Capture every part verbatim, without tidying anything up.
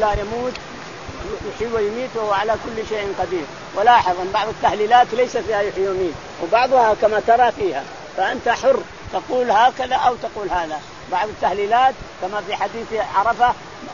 لا يموت يحيي ويميت وهو على كل شيء قدير. ولاحظ أن بعض التهليلات ليس فيها يحيي ويميت وبعضها كما ترى فيها، فأنت حر تقول هكذا أو تقول هذا. بعض التهليلات كما في حديث عرفة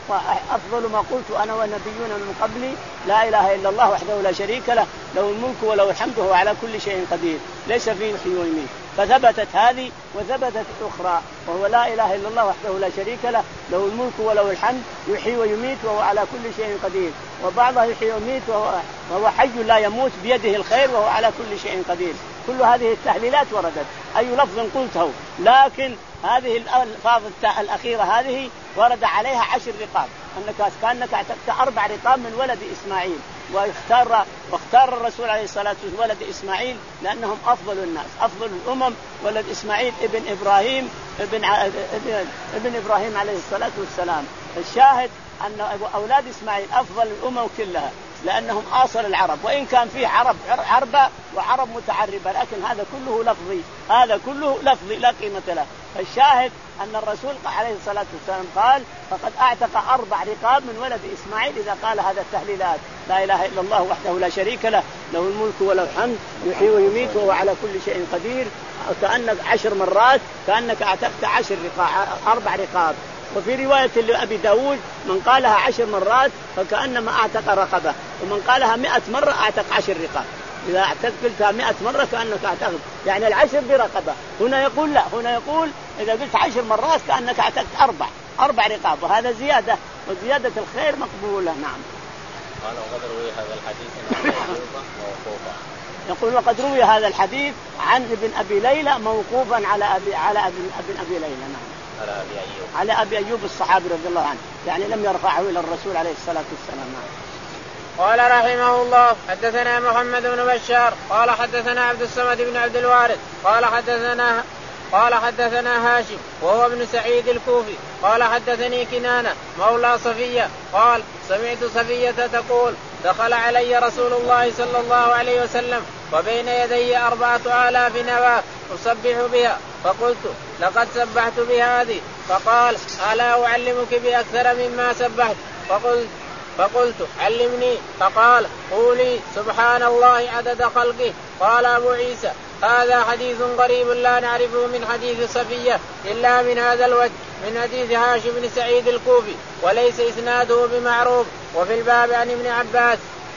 أفضل ما قلت أنا والنبيون من قبلي لا إله إلا الله وحده لا شريك له له الملك وله الحمد وهو على كل شيء قدير ليس فيه يحيي ويميت. فثبتت هذه وثبتت أخرى وهو لا إله إلا الله وحده لا شريك له له الملك وله الحمد يحيي ويميت وهو على كل شيء قدير. وبعضها يحيي ويميت وهو, وهو حي لا يموت بيده الخير وهو على كل شيء قدير. كل هذه التهليلات وردت أي لفظ قلته، لكن هذه الألفاظ الأخيرة هذه ورد عليها عشر رقاب، أنك كأنك اعتقت أربع رقاب من ولد إسماعيل. واختار واختار الرسول عليه الصلاة والسلام ولد إسماعيل لأنهم أفضل الناس أفضل الأمم. ولد إسماعيل ابن إبراهيم ابن, ابن, ابن إبراهيم عليه الصلاة والسلام. الشاهد أن أولاد إسماعيل أفضل الأمم كلها لأنهم آصل العرب، وإن كان فيه عرب عربة وعرب متعربة، لكن هذا كله لفظي هذا كله لفظي لا قيمة له. الشاهد أن الرسول عليه الصلاة والسلام قال فقد أعتق أربع رقاب من ولد إسماعيل إذا قال هذا التهليلات لا إله إلا الله وحده لا شريك له له الملك وله الحمد يحيي ويميت وهو على كل شيء قدير. كأنك عشر مرات كأنك أعتقت عشر رقاب أربع رقاب. وفي رواية لأبي داود من قالها عشر مرات فكأنما أعتق رقبة، ومن قالها مئة مرة أعتق عشر رقاب. إذا اعتقتها مئة مرة كأنك أعتقد يعني العشر برقبة. هنا يقول لا هنا يقول إذا قلت عشر مرات كأنك اعتقت أربع أربع رقاب، وهذا زيادة وزيادة الخير مقبولة. نعم. قال وقد روي هذا الحديث موقوفا. يقول وقد روي هذا الحديث عن ابن أبي ليلى موقوفا على أبي على ابن ابن أبي ليلى. نعم. على أبي أيوب على أبي أيوب الصحابي رضي الله عنه، يعني لم يرفعه إلى الرسول عليه الصلاة والسلام. قال رحمه الله حدثنا محمد بن بشار قال حدثنا عبد الصمد بن عبد الوارث قال حدثنا قال حدثنا هاشم وهو ابن سعيد الكوفي قال حدثني كنانة مولى صفية قال سمعت صفية تقول دخل علي رسول الله صلى الله عليه وسلم وبين يدي أربعة آلاف نواة أسبح بها، فقلت لقد سبحت بهذه، فقال ألا أعلمك بأكثر مما سبحت؟ فقلت فقلت علمني، فقال قولي سبحان الله عدد خلقه. قال أبو عيسى هذا حديث غريب لا نعرفه من حديث صفية إلا من هذا الوجه من حديث هاشم بن سعيد الكوفي وليس إسناده بمعروف. وفي الباب عن ابن عباس.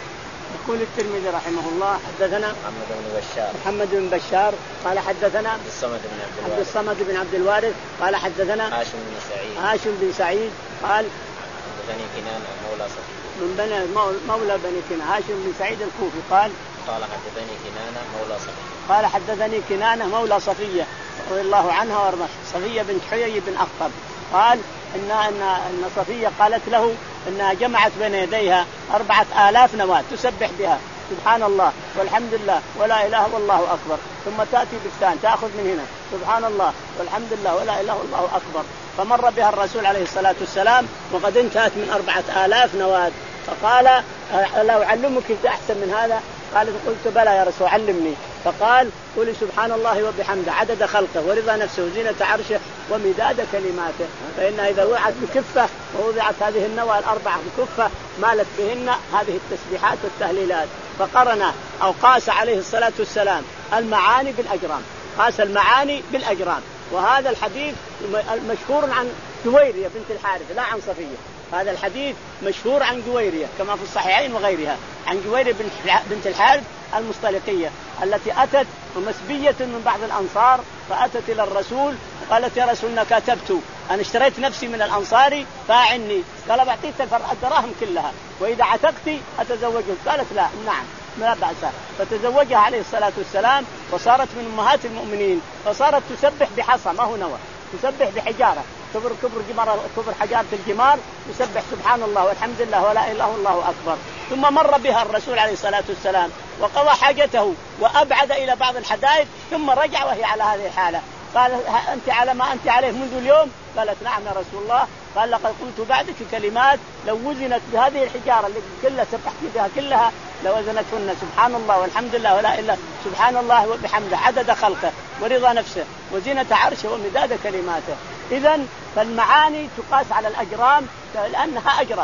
يقول الترمذي رحمه الله حدثنا محمد بن بشار محمد بن بشار قال حدثنا عبد الصمد بن عبد الوارث عبد الصمد بن عبد الوارث قال حدثنا هاشم بن سعيد هاشم بن سعيد قال بني كنانة مولى صفية من بني مولى بني كنانة هاشم بن سعيد الكوفي قال قال حدثني كنانة مولى صفية قال حدثني كنانة مولى صفية رضي الله عنها وارضاها صفية بنت حيي بن أخطب قال إن إن إن صفية قالت له إنها جمعت بين يديها أربعة آلاف نواة تسبح بها سبحان الله والحمد لله ولا إله والله أكبر، ثم تأتي بالثاني تأخذ من هنا سبحان الله والحمد لله ولا إله والله أكبر. فمر بها الرسول عليه الصلاة والسلام وقد انتهت من أربعة آلاف نواة، فقال لا أعلمك أحسن من هذا؟ قالت قلت بلى يا رسول علمني. فقال قولي سبحان الله وبحمده عدد خلقه ورضا نفسه وزينة عرشه ومداد كلماته، فإنها إذا وضعت بكفة ووضعت هذه النوى الأربعة بكفة مالت بهن هذه التسبيحات والتهليلات. فقرن أو قاس عليه الصلاة والسلام المعاني بالأجرام، قاس المعاني بالأجرام. وهذا الحديث مشهور عن جويرية بنت الحارث لا عن صفية، هذا الحديث مشهور عن جويرية كما في الصحيحين وغيرها عن جويرية بنت الحارث المصطلقية التي أتت ومسبية من بعض الأنصار، فأتت إلى الرسول قالت يا رسول الله كتبت أنا اشتريت نفسي من الأنصاري فأعني، قال بعطيك الدراهم كلها وإذا عتقتي أتزوجك، قالت لا نعم لا بأس، فتزوجها عليه الصلاة والسلام وصارت من أمهات المؤمنين، فصارت تسبح بحصى ما هو نوى، تسبح بحجارة كبر كبر جمار كبر حجارة الجمار يسبح سبحان الله والحمد لله ولا إله إلا الله أكبر. ثم مر بها الرسول عليه الصلاة والسلام وقضى حاجته وأبعد إلى بعض الحدائق ثم رجع وهي على هذه الحالة، قال أنت على ما أنت عليه منذ اليوم؟ قالت نعم يا رسول الله. قال لقد قلت بعدك كلمات لو وزنت بهذه الحجارة اللي كلها سبحت بها كلها لوزنتهن سبحان الله والحمد لله ولا إلا سبحان الله وبحمده عدد خلقه ورضا نفسه وزينة عرشه ومداد كلماته. إذن فالمعاني تقاس على الأجرام لأنها أجرام،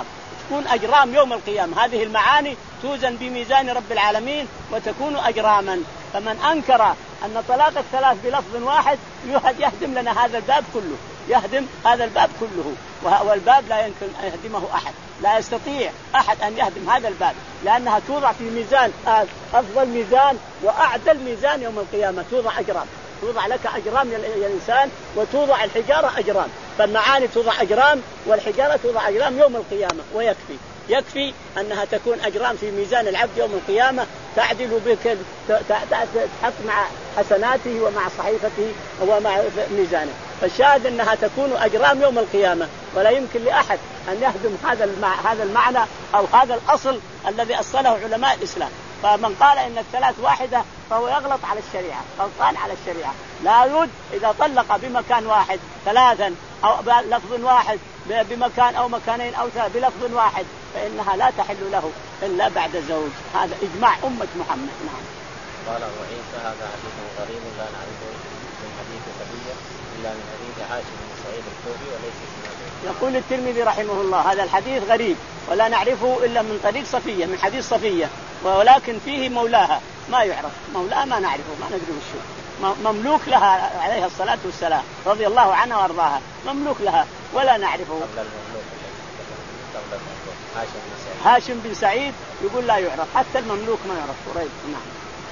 وتكون أجرام يوم القيامة. هذه المعاني توزن بميزان رب العالمين وتكون أجراما. فمن أنكر أن طلاق الثلاث بلفظ واحد يهدم لنا هذا الباب كله، يهدم هذا الباب كله، والباب لا يمكن أن يهدمه أحد، لا يستطيع أحد أن يهدم هذا الباب، لأنها توضع في ميزان أفضل ميزان وأعدل ميزان يوم القيامة. توضع أجرام، توضع لك أجرام يا إنسان، وتوضع الحجارة أجرام. فالمعاني توضع أجرام والحجارة توضع أجرام يوم القيامة، ويكفي يكفي أنها تكون أجرام في ميزان العبد يوم القيامة، تعدل بك، تحط مع حسناته ومع صحيفته ومع ميزانه. فالشاهد أنها تكون أجرام يوم القيامة، ولا يمكن لأحد أن يهدم هذا هذا المعنى أو هذا الأصل الذي أصله علماء الإسلام. فمن قال إن الثلاث واحدة فهو يغلط على الشريعة، غلطان على الشريعة. لا يود إذا طلق بمكان واحد ثلاثا أو بلفظ واحد بمكان أو مكانين أو ثلاث بلفظ واحد فإنها لا تحل له إلا بعد زوج. هذا إجماع أمة محمد. نعم. قال أبو عيسى هذا حديث غريب لا نعرفه من حديث صفية إلا من حديث هاشم بن سعيد الكوفي وليس اسناده. يقول الترمذي رحمه الله هذا الحديث غريب ولا نعرفه إلا من طريق صفية، من حديث صفية، ولكن فيه مولاها ما يعرف، مولاها ما نعرفه، ما ندري وشو، مملوك لها عليها الصلاة والسلام رضي الله عنها وارضاها، مملوك لها ولا نعرفه. هاشم بن سعيد يقول لا يعرف، حتى المملوك ما يعرف. قريب. نعم.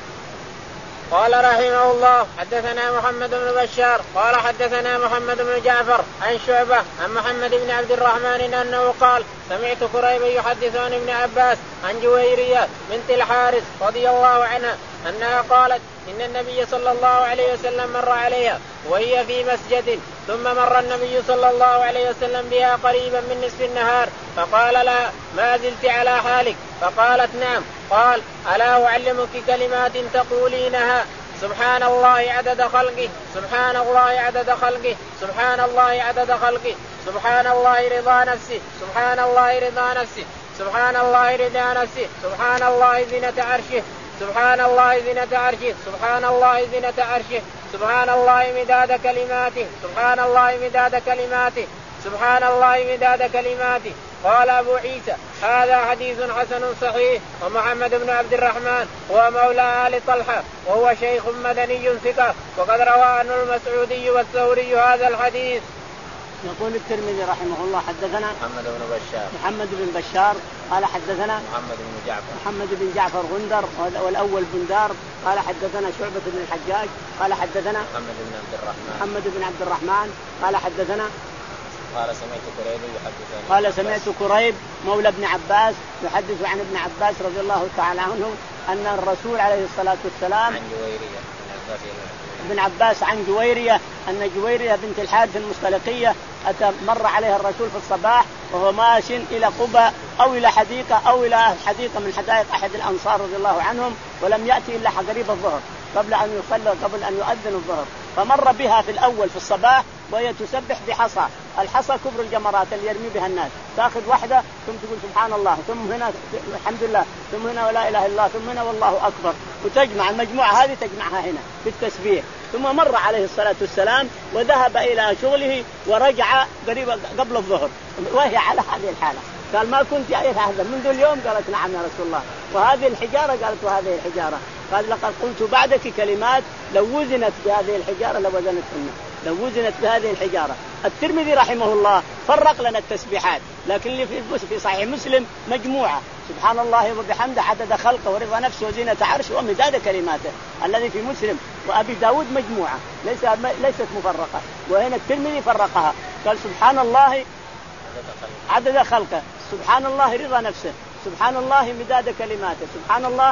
قال رحمه الله حدثنا محمد بن بشار قال حدثنا محمد بن جعفر عن شعبة عن محمد بن عبد الرحمن أنه قال سمعت كريبا يحدث عن ابن عباس عن جويرية بنت الحارث رضي الله عنها أنها قالت إن النبي صلى الله عليه وسلم مر عليها وهي في مسجد، ثم مر النبي صلى الله عليه وسلم بها قريبا من نصف النهار فقال لها ما زلت على حالك؟ فقالت نعم. قال ألا أعلمك كلمات تقولينها سبحان الله عدد خلقه، سبحان الله عدد خلقه، سبحان الله عدد خلقه، سبحان الله رضا نفسه، سبحان الله رضا نفسه، سبحان الله رضا نفسه، سبحان الله زينة عرشه، سبحان الله زينة عرشه، سبحان الله زينة عرشه، سبحان الله مداد كلماته، سبحان الله مداد كلماته، سبحان الله مداد كلماته. قال أبو عيسى هذا حديث حسن صحيح. ومحمد بن عبد الرحمن هو مولى آل طلحة وهو شيخ مدني ثقة، وقد روى عنه المسعودي والثوري هذا الحديث. يقول الترمذي رحمه الله حدثنا محمد بن بشار محمد بن بشار قال حدثنا محمد بن جعفر محمد بن جعفر غندر والأول بندار قال حدثنا شعبة بن الحجاج قال حدثنا محمد بن عبد الرحمن محمد بن عبد الرحمن قال حدثنا قال سمعت كريب يحدث قال سمعت كريب مولى ابن عباس يحدث عن ابن عباس رضي الله تعالى عنه أن الرسول عليه الصلاة والسلام عن جويرية ابن عباس عن جويرية أن جويرية بنت الحارث المستلقية أتى مر عليها الرسول في الصباح وهو ماشٍ إلى قباء أو إلى حديقة أو إلى حديقة من حدائق أحد الأنصار رضي الله عنهم، ولم يأتي إلا قريب الظهر قبل أن يصلي قبل أن يؤذن الظهر، فمر بها في الأول في الصباح وهي تسبح بحصى، الحصى كبر الجمرات اللي يرمي بها الناس، تأخذ واحدة ثم تقول سبحان الله، ثم هنا الحمد لله، ثم هنا ولا إله إلا الله، ثم هنا والله أكبر، وتجمع المجموعة هذه تجمعها هنا في التسبيح. ثم مر عليه الصلاة والسلام وذهب إلى شغله ورجع قريب قبل الظهر وهي على هذه الحالة. قال ما كنت أعرف هذا منذ اليوم؟ قالت نعم يا رسول الله. وهذه الحجارة؟ قالت وهذه الحجارة. قال لقد قلت بعدك كلمات لو وزنت بهذه الحجارة لوزنتهن، لو وزنت بهذه الحجارة. الترمذي رحمه الله فرق لنا التسبيحات، لكن اللي في صحيح مسلم مجموعة سبحان الله وبحمده عدد خلقه ورضا نفسه وزينة عرشه ومداد كلماته، الذي في مسلم وأبي داود مجموعة ليس ليست مفرقة، وهنا الترمذي فرقها قال سبحان الله عدد خلقه، سبحان الله رضا نفسه، سبحان الله مداد كلماته، سبحان الله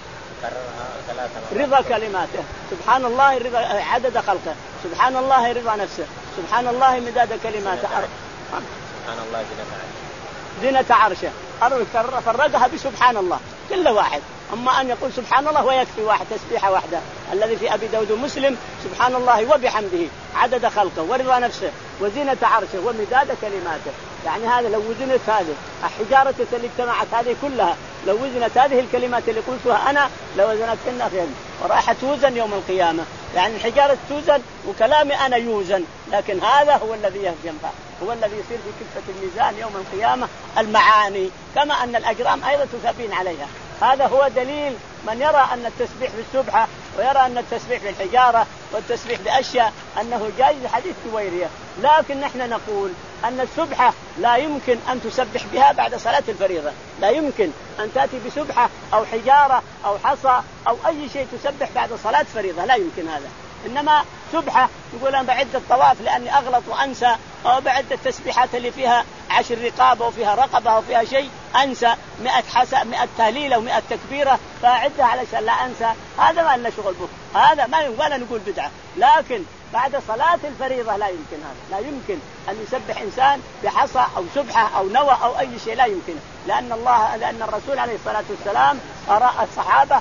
رضا كلماته، سبحان الله رضا عدد خلقه، سبحان الله رضا نفسه، سبحان الله مداد كلماته، سبحان الله زينة عرشه. فرقها بسبحان الله كل واحد، أما أن يقول سبحان الله ويكفي واحد تسبيحة واحدة الذي في أبي داود مسلم سبحان الله وبحمده عدد خلقه ورضا نفسه وزينة عرشه ومداد كلماته. يعني هذا لو وزنت هذه الحجارة اللي اجتمعت هذه كلها، لو وزنت هذه الكلمات اللي قلتها أنا لو وزنتهن فين وراح توزن يوم القيامة. يعني الحجارة توزن وكلامي أنا يوزن، لكن هذا هو الذي يهجم هو الذي يصير في كفة الميزان يوم القيامة المعاني، كما أن الأجرام أيضا تثابين عليها. هذا هو دليل من يرى أن التسبيح بالسبحة ويرى أن التسبيح بالحجارة والتسبيح بأشياء أنه جائز حديث جويرية. لكن نحن نقول أن السبحة لا يمكن أن تسبح بها بعد صلاة الفريضة، لا يمكن أن تأتي بسبحة أو حجارة أو حصى أو أي شيء تسبح بعد صلاة فريضة، لا يمكن هذا. إنما سبحة يقول أنا بعد الطواف لأني أغلط وأنسى، أو بعد التسبيحات اللي فيها عشر رقابة وفيها رقبة وفيها شيء أنسى مئة حساء مئة تهليلة ومئة تكبيرة فأعدها علشان لا أنسى، هذا ما لنا شغل به، هذا ما ولا نقول بدعة. لكن بعد صلاة الفريضة لا يمكن هذا، لا يمكن أن يسبح إنسان بحصى أو سبحة أو نوى أو أي شيء، لا يمكن، لأن الله لأن الرسول عليه الصلاة والسلام أرى الصحابة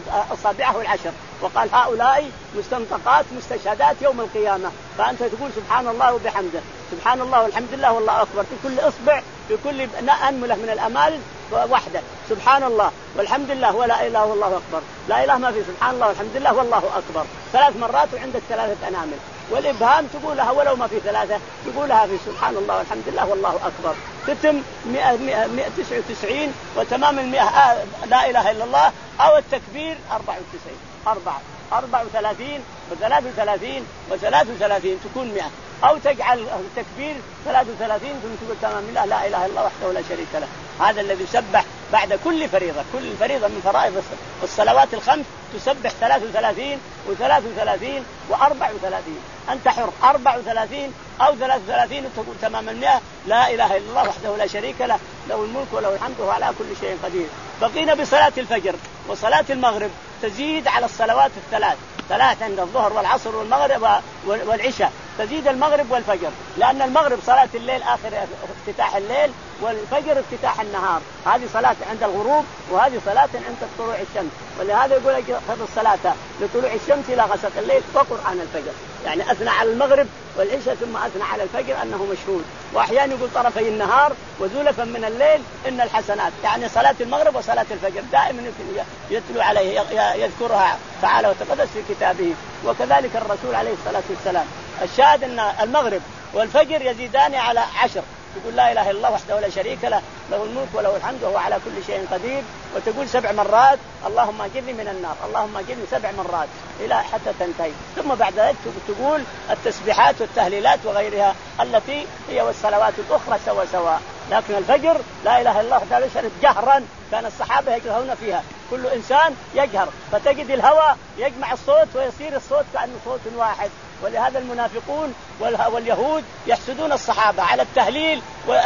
أصابعه العشر وقال هؤلاء مستنطقات مستشهدات يوم القيامة، فأنت تقول سبحان الله وبحمده، سبحان الله والحمد لله والله أكبر في كل إصبع في كل أنملة من الأمال واحدة، سبحان الله والحمد لله ولا إله إلا الله أكبر، لا إله ما في سبحان الله والحمد لله والله أكبر ثلاث مرات وعندك ثلاثة أنامل، والإبهام تقولها ولو ما في ثلاثة تقولها في سبحان الله والحمد لله والله أكبر، تتم مئة مئة تسعة وتسعين وتمام المئة آه لا إله إلا الله، أو التكبير أربعة وتسعين أربعة أربعة وثلاثين وثلاث وثلاثين وثلاث وثلاثين تكون مئة، أو تجعل التكبير ثلاث وثلاثين ثم تقول تمام الله لا إله إلا الله وحده لا شريك له. هذا الذي يسبح بعد كل فريضة، كل فريضة من فرائض الصلوات الخمس تسبح ثلاث وثلاثين وثلاث وثلاثين وأربع وثلاثين، أنت حر أربع وثلاثين أو ثلاث وثلاثين وتقول تمام المئة لا إله إلا الله وحده لا شريك له له الملك وله الحمد وهو على كل شيء قدير. بقينا بصلاة الفجر وصلاة المغرب تزيد على الصلوات الثلاث، ثلاث عند الظهر والعصر والمغرب والعشاء، تزيد المغرب والفجر، لأن المغرب صلاة الليل آخر افتتاح الليل والفجر افتتاح النهار، هذه صلاة عند الغروب وهذه صلاة عند طلوع الشمس، ولهذا يقول خذ الصلاة لطلوع الشمس إلى غسق الليل وقرآن الفجر، يعني أثنى على المغرب والعشاء ثم أثنى على الفجر أنه مشهود، وأحيانا يقول طرفي النهار وزلفا من الليل إن الحسنات، يعني صلاة المغرب وصلاة الفجر دائما يتلو عليه يذكرها تعالى وتقدس في كتابه، وكذلك الرسول عليه الصلاة والسلام. الشاهد أن المغرب والفجر يزيدان على عشر، تقول لا إله إلا الله وحده لا شريك له له الملك وله الحمد وهو على كل شيء قدير، وتقول سبع مرات اللهم اجرني من النار اللهم اجرني سبع مرات إلى حتى تنتهي، ثم بعد ذلك تقول التسبيحات والتهليلات وغيرها التي هي والصلوات الأخرى سوا سوا. لكن الفجر لا إله إلا الله وحده لا شريك جهرا كان الصحابة يجهرون فيها، كل إنسان يجهر فتجد الهواء يجمع الصوت ويصير الصوت كأنه صوت واحد، ولهذا المنافقون واليهود يحسدون الصحابة على التهليل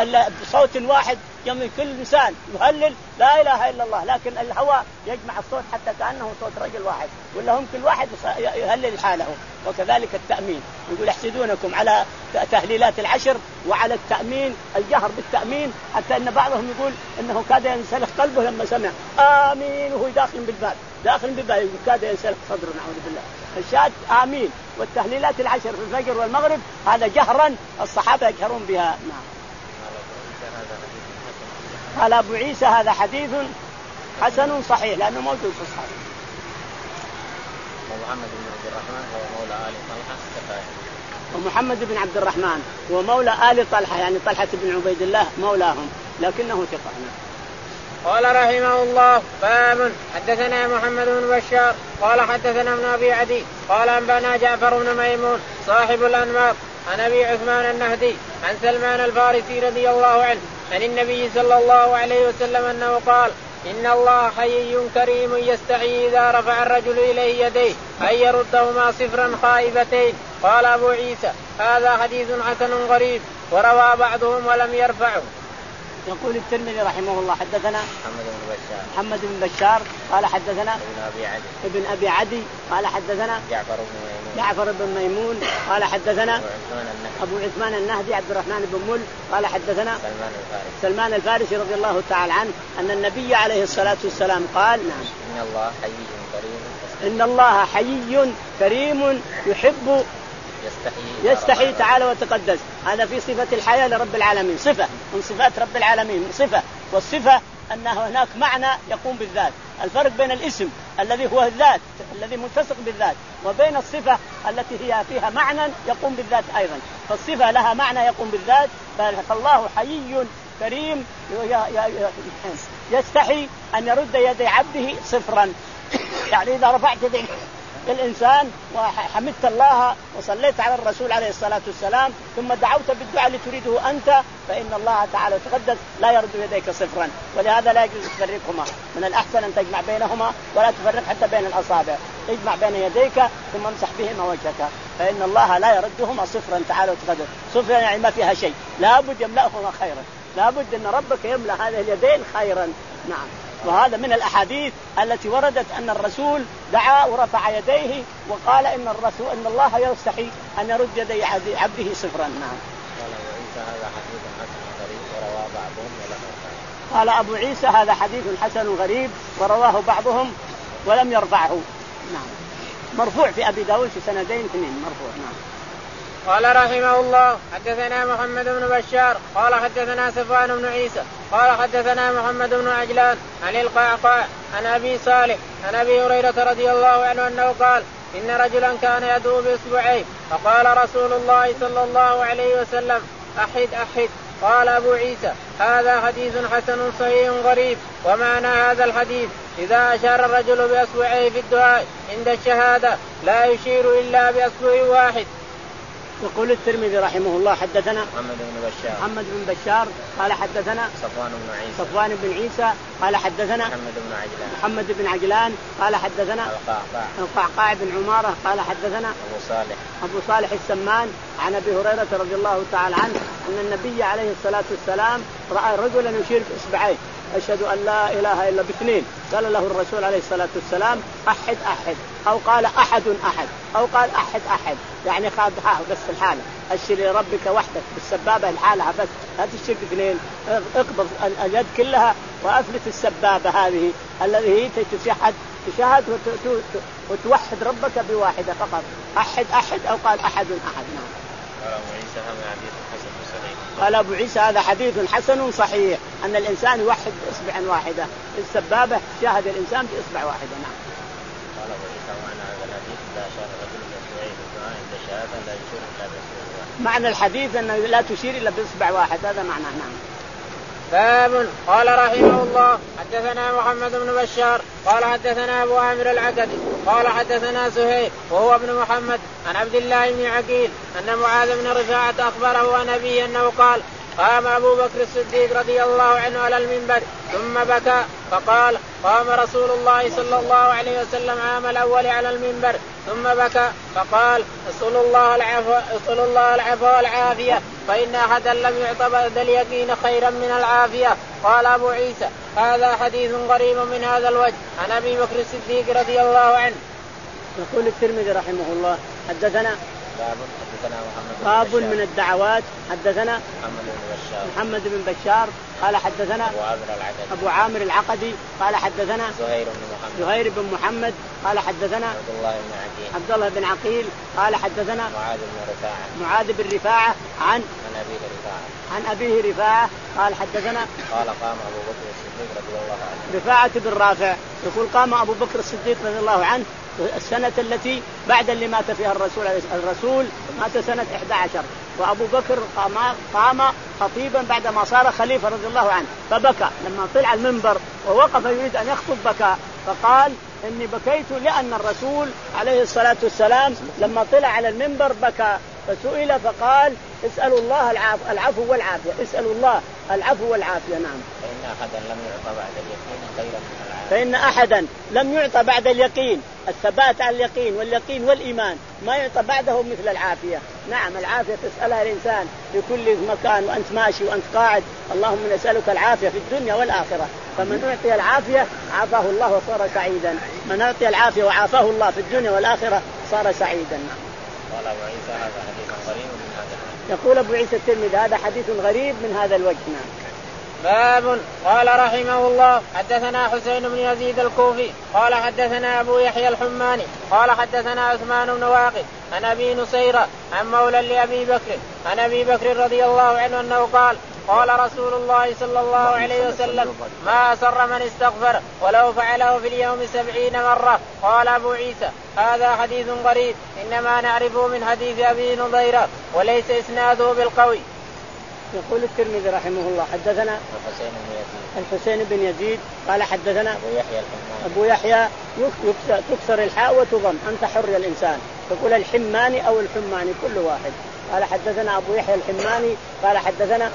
بصوت واحد، يوم كل إنسان يهلل لا إله إلا الله، لكن الهواء يجمع الصوت حتى كأنه صوت رجل واحد، ولا هم كل واحد يهلل حاله. وكذلك التأمين، يقول يحسدونكم على تهليلات العشر وعلى التأمين الجهر بالتأمين، حتى أن بعضهم يقول إنه كاد ينسلخ قلبه لما سمع آمين وهو داخل بالباب داخل بالباب كاد ينسلخ صدره نعوذ بالله. الشاهد آمين والتهليلات العشر في الفجر والمغرب هذا جهرا الصحابة يجهرون بها. نعم. قال أبو عيسى هذا حديث حسن صحيح لأنه موجود في الصحيح. ومحمد بن عبد الرحمن هو مولى آل طلحة كفاية. ومحمد بن عبد الرحمن هو مولى آل طلحة، يعني طلحة بن عبيد الله مولاهم لكنه ثقة. قال رحمه الله باب حدثنا محمد بن بشار قال حدثنا ابن أبي عدي قال أنبأنا جعفر بن ميمون صاحب الأنماط عن أبي عثمان النهدي عن سلمان الفارسي رضي الله عنه عن النبي صلى الله عليه وسلم أنه قال إن الله حيي كريم يستحيي إذا رفع الرجل إليه يديه أن يردهما صفرا خائبتين. قال أبو عيسى هذا حديث حسن غريب وروى بعضهم ولم يرفعه. يقول الترمذي رحمه الله حدثنا محمد بن بشار محمد بن بشار قال حدثنا ابن أبي عدي ابن أبي عدي قال حدثنا جعفر بن ميمون جعفر بن ميمون قال حدثنا أبو عثمان النهدي عبد الرحمن بن مل قال حدثنا سلمان الفارسي سلمان الفارسي رضي الله تعالى عنه أن النبي عليه الصلاة والسلام قال نعم إن الله حيي كريم إن الله حيي كريم يحب يستحي يستحي تعالى وتقدس. هذا في صفة الحياة لرب العالمين، صفة من صفات رب العالمين، صفة، والصفة أن هناك معنى يقوم بالذات. الفرق بين الاسم الذي هو الذات الذي ملتصق بالذات وبين الصفة التي هي فيها معنى يقوم بالذات أيضا. فالصفة لها معنى يقوم بالذات فالله حيي كريم يستحي أن يرد يدي عبده صفرا. يعني إذا رفعت يديك الإنسان وحمدت الله وصليت على الرسول عليه الصلاة والسلام ثم دعوت بالدعاء اللي تريده أنت فإن الله تعالى تقدس لا يرد يديك صفرا. ولهذا لا يجوز تفرقهما، من الأحسن أن تجمع بينهما ولا تفرق حتى بين الأصابع، اجمع بين يديك ثم امسح بهما وجهك فإن الله لا يردهما صفرا تعالى وتقدس. صفرا يعني ما فيها شيء، لابد يملأهما خيرا، لابد أن ربك يملأ هذه اليدين خيرا. نعم. وهذا من الأحاديث التي وردت أن الرسول دعا ورفع يديه وقال إن الرسول إن الله يستحي أن يرد يدي عبده صفرا. نعم. قال أبو عيسى هذا حديث حسن غريب ورواه بعضهم ولم يرفعه. نعم. مرفوع في أبي داود في سندين اثنين مرفوع. نعم. قال رحمه الله حدثنا محمد بن بشار قال حدثنا صفوان بن عيسى قال حدثنا محمد بن عجلان عن القعقاع عن أبي صالح عن أبي هريرة رضي الله عنه أنه قال إن رجلا كان يدعو بإصبعيه فقال رسول الله صلى الله عليه وسلم أحد أحد. قال أبو عيسى هذا حديث حسن صحيح غريب. ومعنى هذا الحديث إذا أشار الرجل بإصبعيه في الدعاء عند الشهادة لا يشير إلا بإصبع واحد. يقول الترمذي رحمه الله حدثنا محمد بن بشار محمد بن بشار قال حدثنا صفوان بن عيسى صفوان بن عيسى قال حدثنا محمد بن عجلان محمد بن عجلان قال حدثنا القعقاع القعقاع بن عمارة قال حدثنا أبو صالح أبو صالح السمان عن أبي هريرة رضي الله تعالى عنه أن النبي عليه الصلاة والسلام رأى رجلا يشير بإصبعيه أشهد أن لا إله إلا باثنين. قال له الرسول عليه الصلاة والسلام أحد أحد أو قال أحد أحد أو قال أحد أحد يعني خاضها بس الحالة أشر لربك وحدك بالسبابة الحالة بس لا تشير باثنين. اقبض اليد كلها وأفلت السبابة هذه الذي هي تشهد تشهد وتوحد ربك بواحدة فقط أحد أحد أو قال أحد أحد. نعم. قال أبو عيسى هذا حديث حسن صحيح أن الإنسان يوحد بإصبع واحدة السبابة شاهد الإنسان بإصبع واحدة. نعم. قال أبو عيسى معنى هذا الحديث لا شاهد رجل بإصبعيه في الدعاء عند الشهادة لا يشير إلا بإصبع واحد. معنى الحديث أنه لا تشير إلا بإصبع واحد هذا معناه. نعم. باب. قال رحمه الله حدثنا محمد بن بشار قال حدثنا أبو عامر العقدي قال حدثنا زهير وهو ابن محمد عن عبد الله بن عقيل أن معاذ بن رفاعة أخبره عن أبيه أنه قال قام أبو بكر الصديق رضي الله عنه على المنبر ثم بكى فقال قام رسول الله صلى الله عليه وسلم عام الأول على المنبر ثم بكى فقال اسأل الله العفو اسأل الله العفو والعافية فإن أحدا لم يعط بعد اليقين خيرا من العافية. قال أبو عيسى هذا حديث غريب من هذا الوجه عن أبي بكر الصديق رضي الله عنه. يقول الترمذي رحمه الله حدثنا باب حدثنا محمد باب من الدعوات حدثنا محمد بن بشار محمد بن بشار قال حدثنا أبو عامر العقدي أبو عامر العقدي قال حدثنا زهير بن محمد زهير بن محمد قال حدثنا عبد الله بن عقيل عبد الله بن عقيل قال حدثنا معاذ بن رفاعة معاذ بن رفاعة عن عن أبيه رفاعة عن أبيه رفاعة قال حدثنا قال قام أبو بكر الصديق رضي الله عنه رفاعة بن رافع يقول قام أبو بكر الصديق رضي الله عنه السنة التي بعد اللي مات فيها الرسول الرسول مات سنة إحدى عشر وأبو بكر قام قام خطيبا بعدما صار خليفة رضي الله عنه فبكى لما طلع المنبر ووقف يريد أن يخطب بكى فقال إني بكيت لأن الرسول عليه الصلاة والسلام لما طلع على المنبر بكى فسئل فقال اسألوا الله العفو, العفو والعافية اسألوا الله العفو والعافية. نعم. فإن أحدا لم يعطى بعد اليقين خيرا من العافية فإن أحدا لم يعطى بعد اليقين الثبات على اليقين واليقين والإيمان ما يعطى بعده مثل العافية. نعم العافية تسألها الإنسان في كل مكان وأنت ماشي وأنت قاعد اللهم نسألك العافية في الدنيا والآخرة فمن أعطي العافية عافاه الله وصار سعيدا من أعطي العافية وعافاه الله في الدنيا والآخرة صار سعيدا. قال أبو عيسى هذا حديث غريب من هذا الوجه. يقول أبو عيسى الترمذي هذا حديث غريب من هذا الوجه. نعم. باب. قال رحمه الله حدثنا حسين بن يزيد الكوفي قال حدثنا أبو يحيى الحماني قال حدثنا عثمان بن واقد عن أبي نصيرة عن مولى لأبي بكر عن أبي بكر رضي الله عنه أنه قال قال رسول الله صلى الله عليه وسلم ما أسر من استغفر ولو فعله في اليوم سبعين مرة. قال أبو عيسى هذا حديث غريب إنما نعرفه من حديث أبي نضيرة وليس إسناده بالقوي. يقول الترمذي رحمه الله حدثنا الحسين بن يزيد الحسين بن يزيد قال حدثنا أبو يحيى الحماني أبو يحيى تكسر الحاء وتضم أنت حر يا الإنسان تقول الحماني أو الحماني كل واحد. قال حدثنا أبو يحيى الحماني قال حدثنا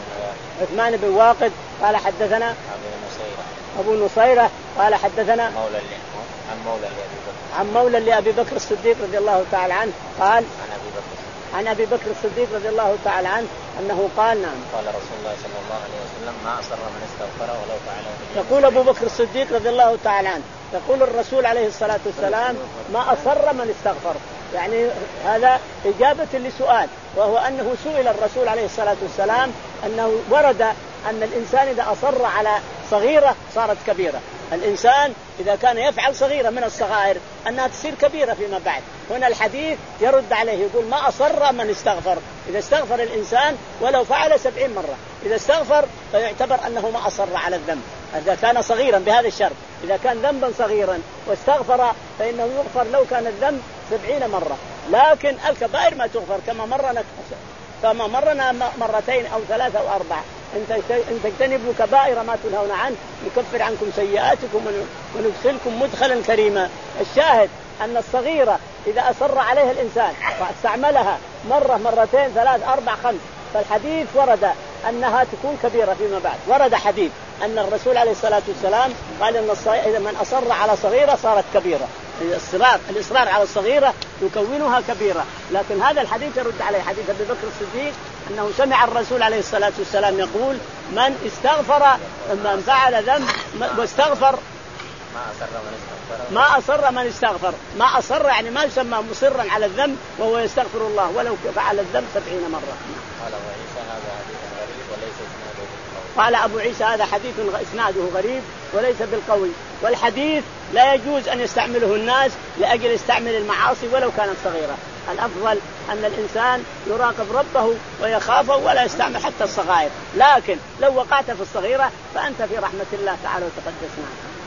عثمان بن واقد قال حدثنا أبو نصيرة أبو نصيرة قال حدثنا مولى عن مولى لأبي بكر عن مولى لأبي بكر الصديق رضي الله تعالى عنه قال عن أبي بكر عن أبي بكر الصديق رضي الله تعالى عنه أنه قال نعم قال رسول الله صلى الله عليه وسلم ما أصر من استغفر ولو فعله. يقول أبو بكر الصديق رضي الله تعالى عنه يقول الرسول عليه الصلاة والسلام ما أصر من استغفر، يعني هذا إجابة لسؤال، وهو أنه سئل الرسول عليه الصلاة والسلام أنه ورد أن الإنسان إذا أصر على صغيرة صارت كبيرة. الإنسان إذا كان يفعل صغيرة من الصغائر أنها تصير كبيرة فيما بعد. هنا الحديث يرد عليه يقول ما أصر من استغفر. إذا استغفر الإنسان ولو فعل سبعين مرة إذا استغفر فيعتبر أنه ما أصر على الذنب إذا كان صغيرا بهذا الشرط. إذا كان ذنبا صغيرا واستغفر فإنه يغفر لو كان الذنب سبعين مرة، لكن الكبائر ما تغفر كما مرنا كما مرنا مرتين أو ثلاثة أو أربعة. إن تجتنبوا كبائر ما تنهون عنه نكفر عنكم سيئاتكم وندخلكم مدخلا كريما. الشاهد أن الصغيرة إذا أصر عليها الإنسان واستعملها مرة مرتين ثلاث أربع خمس فالحديث ورد أنها تكون كبيرة فيما بعد. ورد حديث أن الرسول عليه الصلاة والسلام قال أن إذا من أصر على صغيرة صارت كبيرة. الإصرار الإصرار على الصغيرة يكونها كبيرة. لكن هذا الحديث يرد عليه حديث أبي بكر الصديق أنه سمع الرسول عليه الصلاة والسلام يقول من استغفر من فعل ذنب واستغفر ما أصر من استغفر ما أصر من استغفر ما أصر يعني ما يسمى مصرا على الذنب وهو يستغفر الله ولو فعل الذنب سبعين مرة. قال أبو عيسى هذا حديث غريب وليس إسناده بالقوي. قال أبو عيسى هذا حديث إسناده غريب وليس بالقوي. والحديث لا يجوز أن يستعمله الناس لأجل يستعمل المعاصي ولو كانت صغيرة. الأفضل أن الإنسان يراقب ربه ويخافه ولا يستعمل حتى الصغائر. لكن لو وقعت في الصغيرة فأنت في رحمة الله تعالى وتقدسنا.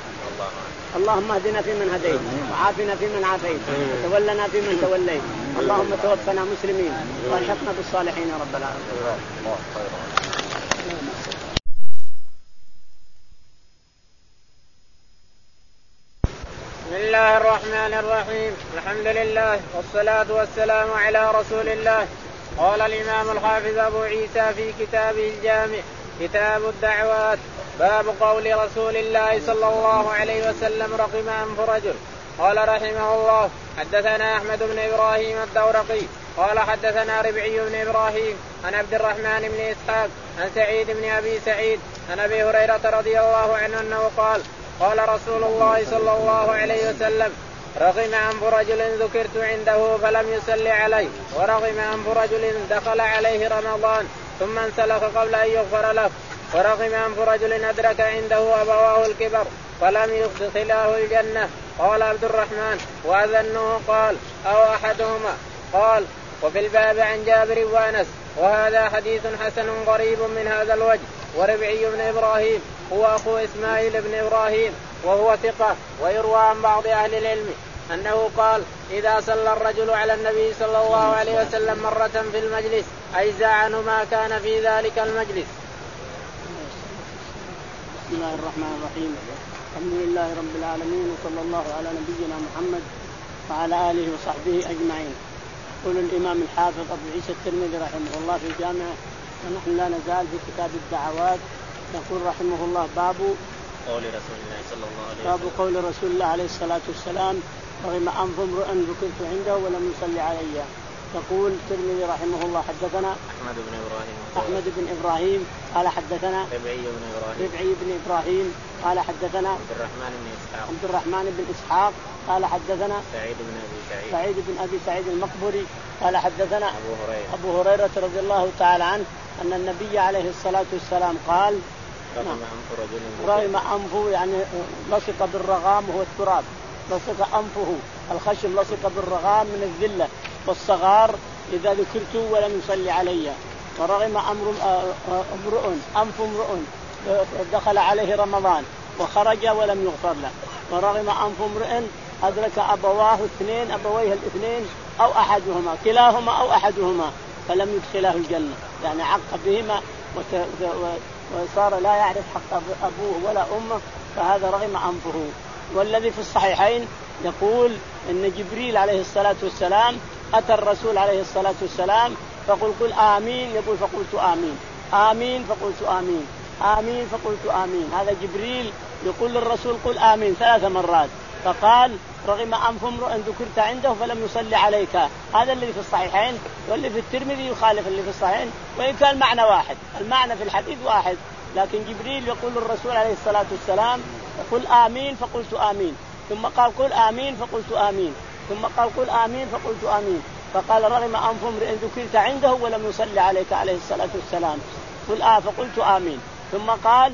اللهم اهدنا فيمن هديت وعافنا فيمن عافيت وتولنا فيمن توليت. اللهم توفنا مسلمين والحقنا بالصالحين يا رب العالمين. بسم الله الرحمن الرحيم. الحمد لله والصلاة والسلام على رسول الله. قال الإمام الحافظ أبو عيسى في كتابه الجامع كتاب الدعوات باب قول رسول الله صلى الله عليه وسلم رقم أنف رجل. قال رحمه الله حدثنا أحمد بن إبراهيم الدورقي قال حدثنا ربعي بن إبراهيم عن عبد الرحمن بن إسحاق عن سعيد بن أبي سعيد عن أبي هريرة رضي الله عنه أنه قال قال رسول الله صلى الله عليه وسلم رغم أنف رجل ذكرت عنده فلم يصلي عليه ورغم أنف رجل دخل عليه رمضان ثم انسلخ قبل أن يغفر له ورغم أنف رجل أدرك عنده أبواه الكبر فلم يدخله الجنة. قال عبد الرحمن وأذنه قال أو أحدهما. قال وفي الباب عن جابر وأنس وهذا حديث حسن غريب من هذا الوجه. وربعي بن إبراهيم هو أخو إسماعيل بن إبراهيم وهو ثقة. ويروى عن بعض أهل العلم أنه قال إذا صلى الرجل على النبي صلى الله عليه وسلم مرة في المجلس أجزى عنه ما كان في ذلك المجلس. بسم الله الرحمن الرحيم. الحمد لله رب العالمين وصلى الله على نبينا محمد وعلى آله وصحبه أجمعين. يقول الإمام الحافظ أبو عيسى الترمذي رحمه الله في الجامع ونحن لا نزال في كتاب الدعوات. يقول رحمه الله باب قول رسول الله صلى الله عليه وسلم باب قول رسول الله عليه الصلاة والسلام رغم أنف امرؤ ذكرت عنده ولم يصلي علي. يقول الترمذي رحمه الله حدثنا أحمد بن إبراهيم أحمد بن إبراهيم قال حدثنا ربعي بن إبراهيم ربعي بن إبراهيم قال حدثنا عبد الرحمن بن إسحاق عبد الرحمن بن إسحاق قال حدثنا سعيد بن أبي سعيد سعيد بن أبي سعيد المقبري قال حدثنا أبو هريرة أبو هريرة رضي الله تعالى عنه أن النبي عليه الصلاة والسلام قال رغم أنف رجل رغم أنفه يعني لصق بالرغام وهو التراب لصق أنفه الخشم لصق بالرغام من الذلة والصغار إذا ذكرت ولم يصلي علي. ورغم أمر امرؤ أنف امرؤ دخل عليه رمضان وخرج ولم يغفر له. ورغم أنف امرؤ أدرك أبواه اثنين أبويه الاثنين أو أحدهما كلاهما أو أحدهما فلم يدخله الجنة. يعني عق بهما وصار لا يعرف حق أبوه ولا أمه، فهذا رغم أنفه. والذي في الصحيحين يقول إن جبريل عليه الصلاة والسلام أتى الرسول عليه الصلاة والسلام فقل قل آمين، يقول فقلت آمين، آمين فقلت آمين، آمين فقلت آمين. هذا جبريل يقول للرسول قل آمين ثلاث مرات، فقال رغم أنف امرؤ أن ذكرت عنده فلم يصلي عليك. هذا الذي في الصحيحين، واللي في الترمذي يخالف اللي في الصحيحين، وإن كان المعنى واحد، المعنى في الحديث واحد، لكن جبريل يقول للرسول عليه الصلاة والسلام قل آمين فقلت آمين، ثم قال قل آمين فقلت آمين، ثم قال قل آمين فقلت آمين، فقال رغم أنف امرئ أن ذكرت عنده ولم يصلي عليك عليه الصلاة والسلام قل آه فقلت آمين. ثم قال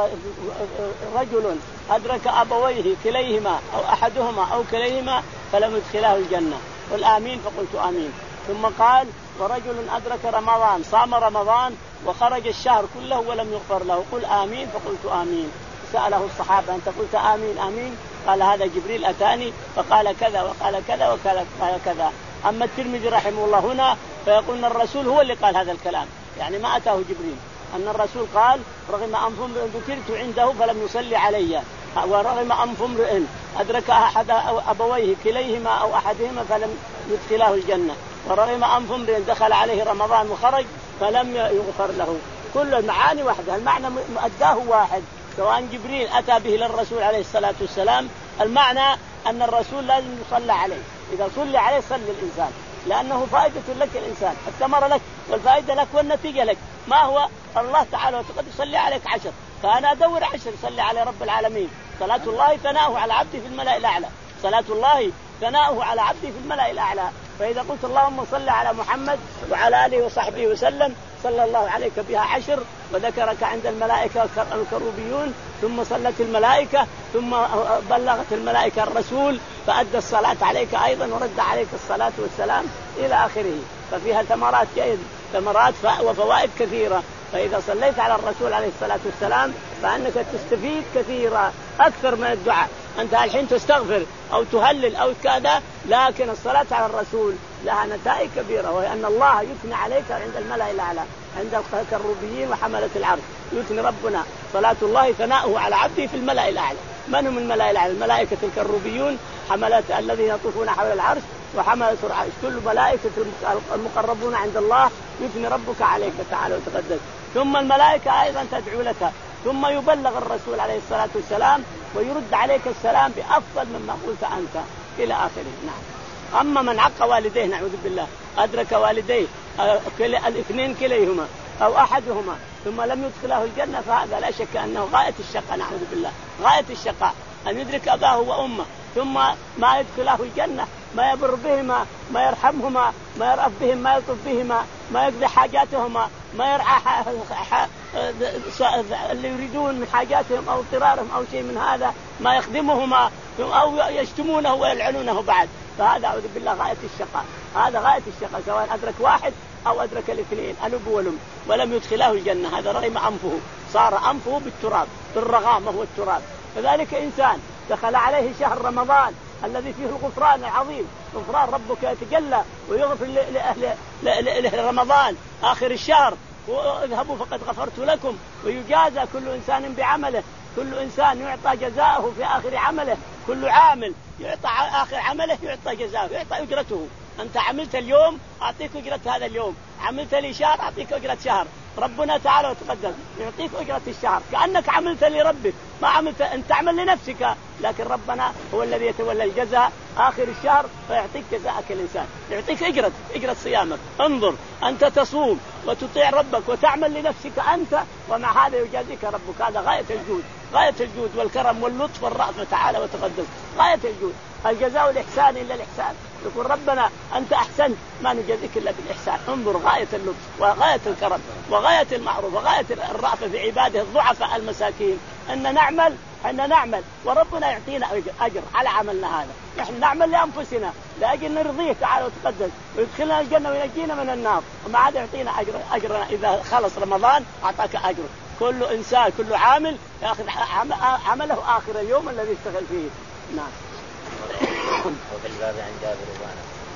رجل أدرك أبويه كليهما أو أحدهما أو كليهما فلم يدخله الجنة قل آمين فقلت آمين. ثم قال ورجل أدرك رمضان صام رمضان وخرج الشهر كله ولم يغفر له قل آمين فقلت آمين. سأله الصحابة أنت قلت آمين آمين؟ قال هذا جبريل أتاني فقال كذا وقال كذا وقال كذا. أما الترمذي رحمه الله هنا فيقول أن الرسول هو اللي قال هذا الكلام، يعني ما أتاه جبريل، أن الرسول قال رغم أنف امرئ ذكرت عنده فلم يصلي علي، ورغم أنف امرئ أدرك أحد أبويه كليهما أو أحدهما فلم يدخله الجنة، ورغم أنف امرئ دخل عليه رمضان وخرج فلم يغفر له. كل المعاني واحدة، المعنى مؤداه واحد، سواء جبريل أتى به للرسول عليه الصلاة والسلام، المعنى أن الرسول لازم يصلى عليه، إذا صلى عليه صلى الإنسان، لأنه فائدة لك الإنسان، الثمرة لك والفائدة لك والنتيجة لك. ما هو الله تعالى وتقد يصلي عليك عشر، فأنا أدور عشر يصلي على رب العالمين. صلاة الله ثناؤه على عبده في الملأ الأعلى، صلاة الله ثناؤه على عبده في الملأ الأعلى. فإذا قلت اللهم صل على محمد وعلى آله وصحبه وسلم صلى الله عليك بها عشر، وذكرك عند الملائكة الكروبيون، ثم صلت الملائكة، ثم بلغت الملائكة الرسول فأدى الصلاة عليك أيضا ورد عليك الصلاة والسلام إلى آخره. ففيها ثمرات جيد، ثمرات وفوائد كثيرة. فإذا صليت على الرسول عليه الصلاة والسلام فأنك تستفيد كثيرا أكثر من الدعاء. أنت الحين تستغفر أو تهلل أو كذا، لكن الصلاة على الرسول لها نتائج كبيرة، وهي أن الله يثني عليك عند الملأ الأعلى، عند الكروبيين وحملة العرش، يثني ربنا صلاة الله ثناؤه على عبده في الملأ الأعلى. من هم الملأ الأعلى؟ الملائكة الكروبيون حملة الذين يطوفون حول العرش وحملة العرش، كل ملائكة المقربون عند الله يثني ربك عليك تعالى وتقدس. ثم الملائكة أيضا تدعو لك، ثم يبلغ الرسول عليه الصلاة والسلام ويرد عليك السلام بأفضل مما قلت أنت إلى آخره. نعم. أما من عق والديه نعوذ بالله، أدرك والديه الاثنين كليهما أو أحدهما ثم لم يدخله الجنة، فهذا لا شك أنه غاية الشقاء نعوذ بالله، غاية الشقاء أن يدرك أباه وأمه ثم ما يدخله الجنة، ما يبر بهما، ما يرحمهما، ما يرأف بهم، ما يلطف بهما، ما يقضي حاجاتهما، ما يرعى اللي يريدون من حاجاتهم أو اضطرارهم أو شيء من هذا، ما يخدمهما أو يشتمونه ويلعنونه بعد. فهذا أعوذ بالله غاية الشقاء، هذا غاية الشقاء، سواء أدرك واحد أو أدرك الاثنين الأب والأم ولم يدخله الجنة، هذا رغم أنفه، صار أنفه بالتراب، بالرغامة هو التراب. كذلك إنسان دخل عليه شهر رمضان الذي فيه الغفران العظيم، غفران ربك يتجلى ويغفر لأهل, لأهل رمضان آخر الشهر، واذهبوا فقد غفرت لكم، ويجازى كل إنسان بعمله، كل إنسان يعطى جزاءه في آخر عمله، كل عامل يعطى آخر عمله يعطى جزاءه، يعطى أجرته. أنت عملت اليوم أعطيك أجرة هذا اليوم، عملت لي شهر أعطيك أجرة شهر. ربنا تعالى وتقدم يعطيك أجرة الشهر كأنك عملت لربك، ما عملت أنت تعمل لنفسك، لكن ربنا هو الذي يتولى الجزاء آخر الشهر فيعطيك جزاءك الإنسان، يعطيك أجرة أجرة صيامك. انظر أنت تصوم وتطيع ربك وتعمل لنفسك أنت، ومع هذا يجازيك ربك. هذا غاية الجود، غاية الجود والكرم واللطف والرأفة تعالى وتقدم، غاية الجود. الجزاء الإحسان إلا الإحسان، يقول ربنا أنت أحسنت ما نجازيك إلا بالإحسان. انظر غاية اللطف وغاية الكرم وغاية المعروف وغاية الرأفة في عباده الضعفاء المساكين، أن نعمل أن نعمل وربنا يعطينا أجر على عملنا هذا. نحن نعمل لأنفسنا لأجل نرضيه تعالى وتقدس ويدخلنا الجنة وينجينا من النار، ومع هذا يعطينا أجر أجرنا إذا خلص رمضان أعطاك أجر. كل إنسان كل عامل يأخذ عمله آخر اليوم الذي اشتغل فيه. نعم. وفي الباب عن جابر وأنس.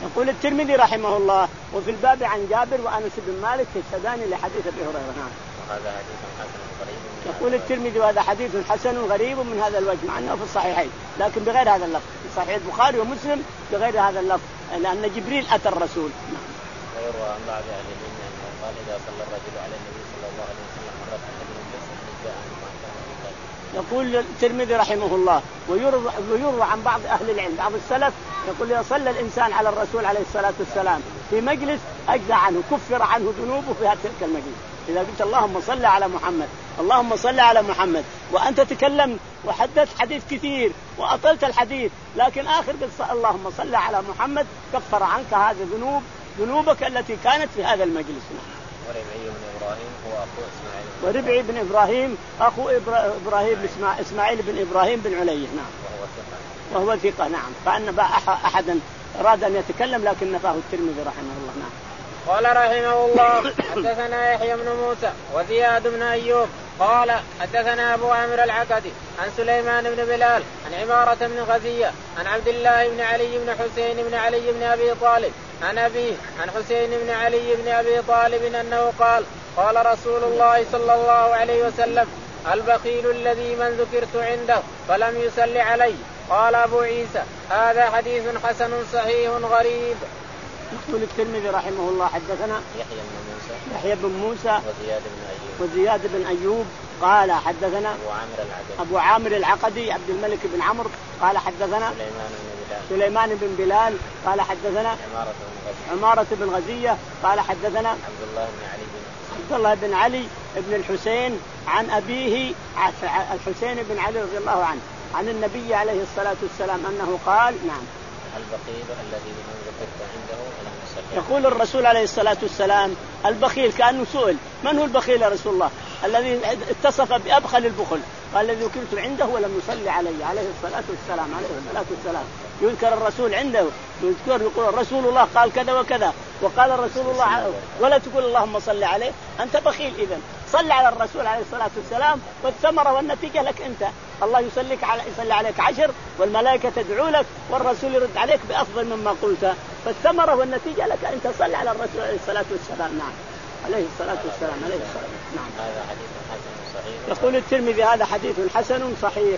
يقول الترمذي رحمه الله وفي الباب عن جابر وأنس بن مالك يشهدان لحديث أبي هريرة. نعم. وهذا حديث حسن غريب. يقول الترمذي وهذا حديث حسن غريب من هذا الوجه مع أنه في الصحيحين لكن بغير هذا اللفظ في صحيح البخاري ومسلم بغير هذا اللفظ لأن جبريل أتى الرسول. نعم. ويروى عن بعض أهل العلم أنه قال إذا صلى الرجل على النبي صلى الله عليه وسلم مرة من الجسد جاء ما كان من ذلك. يقول الترمذي رحمه الله ويروى, ويروى عن بعض أهل العلم بعض السلف يقول إذا صلى الإنسان على الرسول عليه الصلاة والسلام في مجلس أجزى عنه كفر عنه ذنوبه في تلك المجلس. إذا قلت اللهم صل على محمد اللهم صل على محمد وأنت تكلم وحدثت حديث كثير وأطلت الحديث لكن آخر قلت اللهم صل على محمد كفر عنك هذه ذنوب ذنوبك التي كانت في هذا المجلس. وربعي بن إبراهيم هو أخو إسماعيل. وربعي بن إبراهيم أخو إبراهيم إسماعيل بن إبراهيم بن علي. نعم. وهو ثقة. وهو ثقة. نعم. فأن أحدا أراد أن يتكلم لكن نفاه الترمذي رحمه الله. نعم. قال رحمه الله حدثنا يحيى بن موسى وزياد بن أيوب قال حدثنا أبو عامر العقدي عن سليمان بن بلال عن عمارة بن غزية عن عبد الله بن علي بن حسين بن علي بن أبي طالب عن أبيه عن حسين بن علي بن أبي طالب أنه قال قال رسول الله صلى الله عليه وسلم البخيل الذي من ذكرت عنده فلم يصل علي. قال أبو عيسى هذا حديث حسن صحيح غريب. يقول الترمذي رحمه الله حدثنا يحيى بن موسى يحيى بن موسى وزياد بن أيوب وزياد بن أيوب قال حدثنا أبو عامر العقدي أبو عامر العقدي عبد الملك بن عمرو قال حدثنا سليمان بن بلال سليمان بن بلال قال حدثنا عمارة بن غزية عمارة بن غزية قال حدثنا عبد الله بن علي بن عبد الله بن علي بن الحسين عن أبيه الحسين بن علي رضي الله عنه عن النبي عليه الصلاة والسلام أنه قال نعم البخيل الذي من ذكرت عنده ولم يصل. يقول الرسول عليه الصلاة والسلام البخيل كأنه سئل من هو البخيل يا رسول الله الذي اتصف بأبخل البخل قال الذي ذكرت عنده ولم يصلي عليه عليه الصلاة والسلام عليه الصلاة والسلام. يذكر الرسول عنده يذكر يقول الرسول الله قال كذا وكذا وقال الرسول الله ولا تقول اللهم صل عليه أنت بخيل. إذن صل على الرسول عليه الصلاة والسلام والثمرة والنتيجة لك أنت. الله يصليك على يصلي عليك عشر والملائكة تدعو لك والرسول يرد عليك بأفضل مما قلت فالثمرة والنتيجة لك أنت صل على الرسول عليه الصلاة والسلام. نعم عليه الصلاة والسلام عليه الصلاة. نعم. هذا حديث حسن صحيح. يقول الترمذي هذا حديث حسن صحيح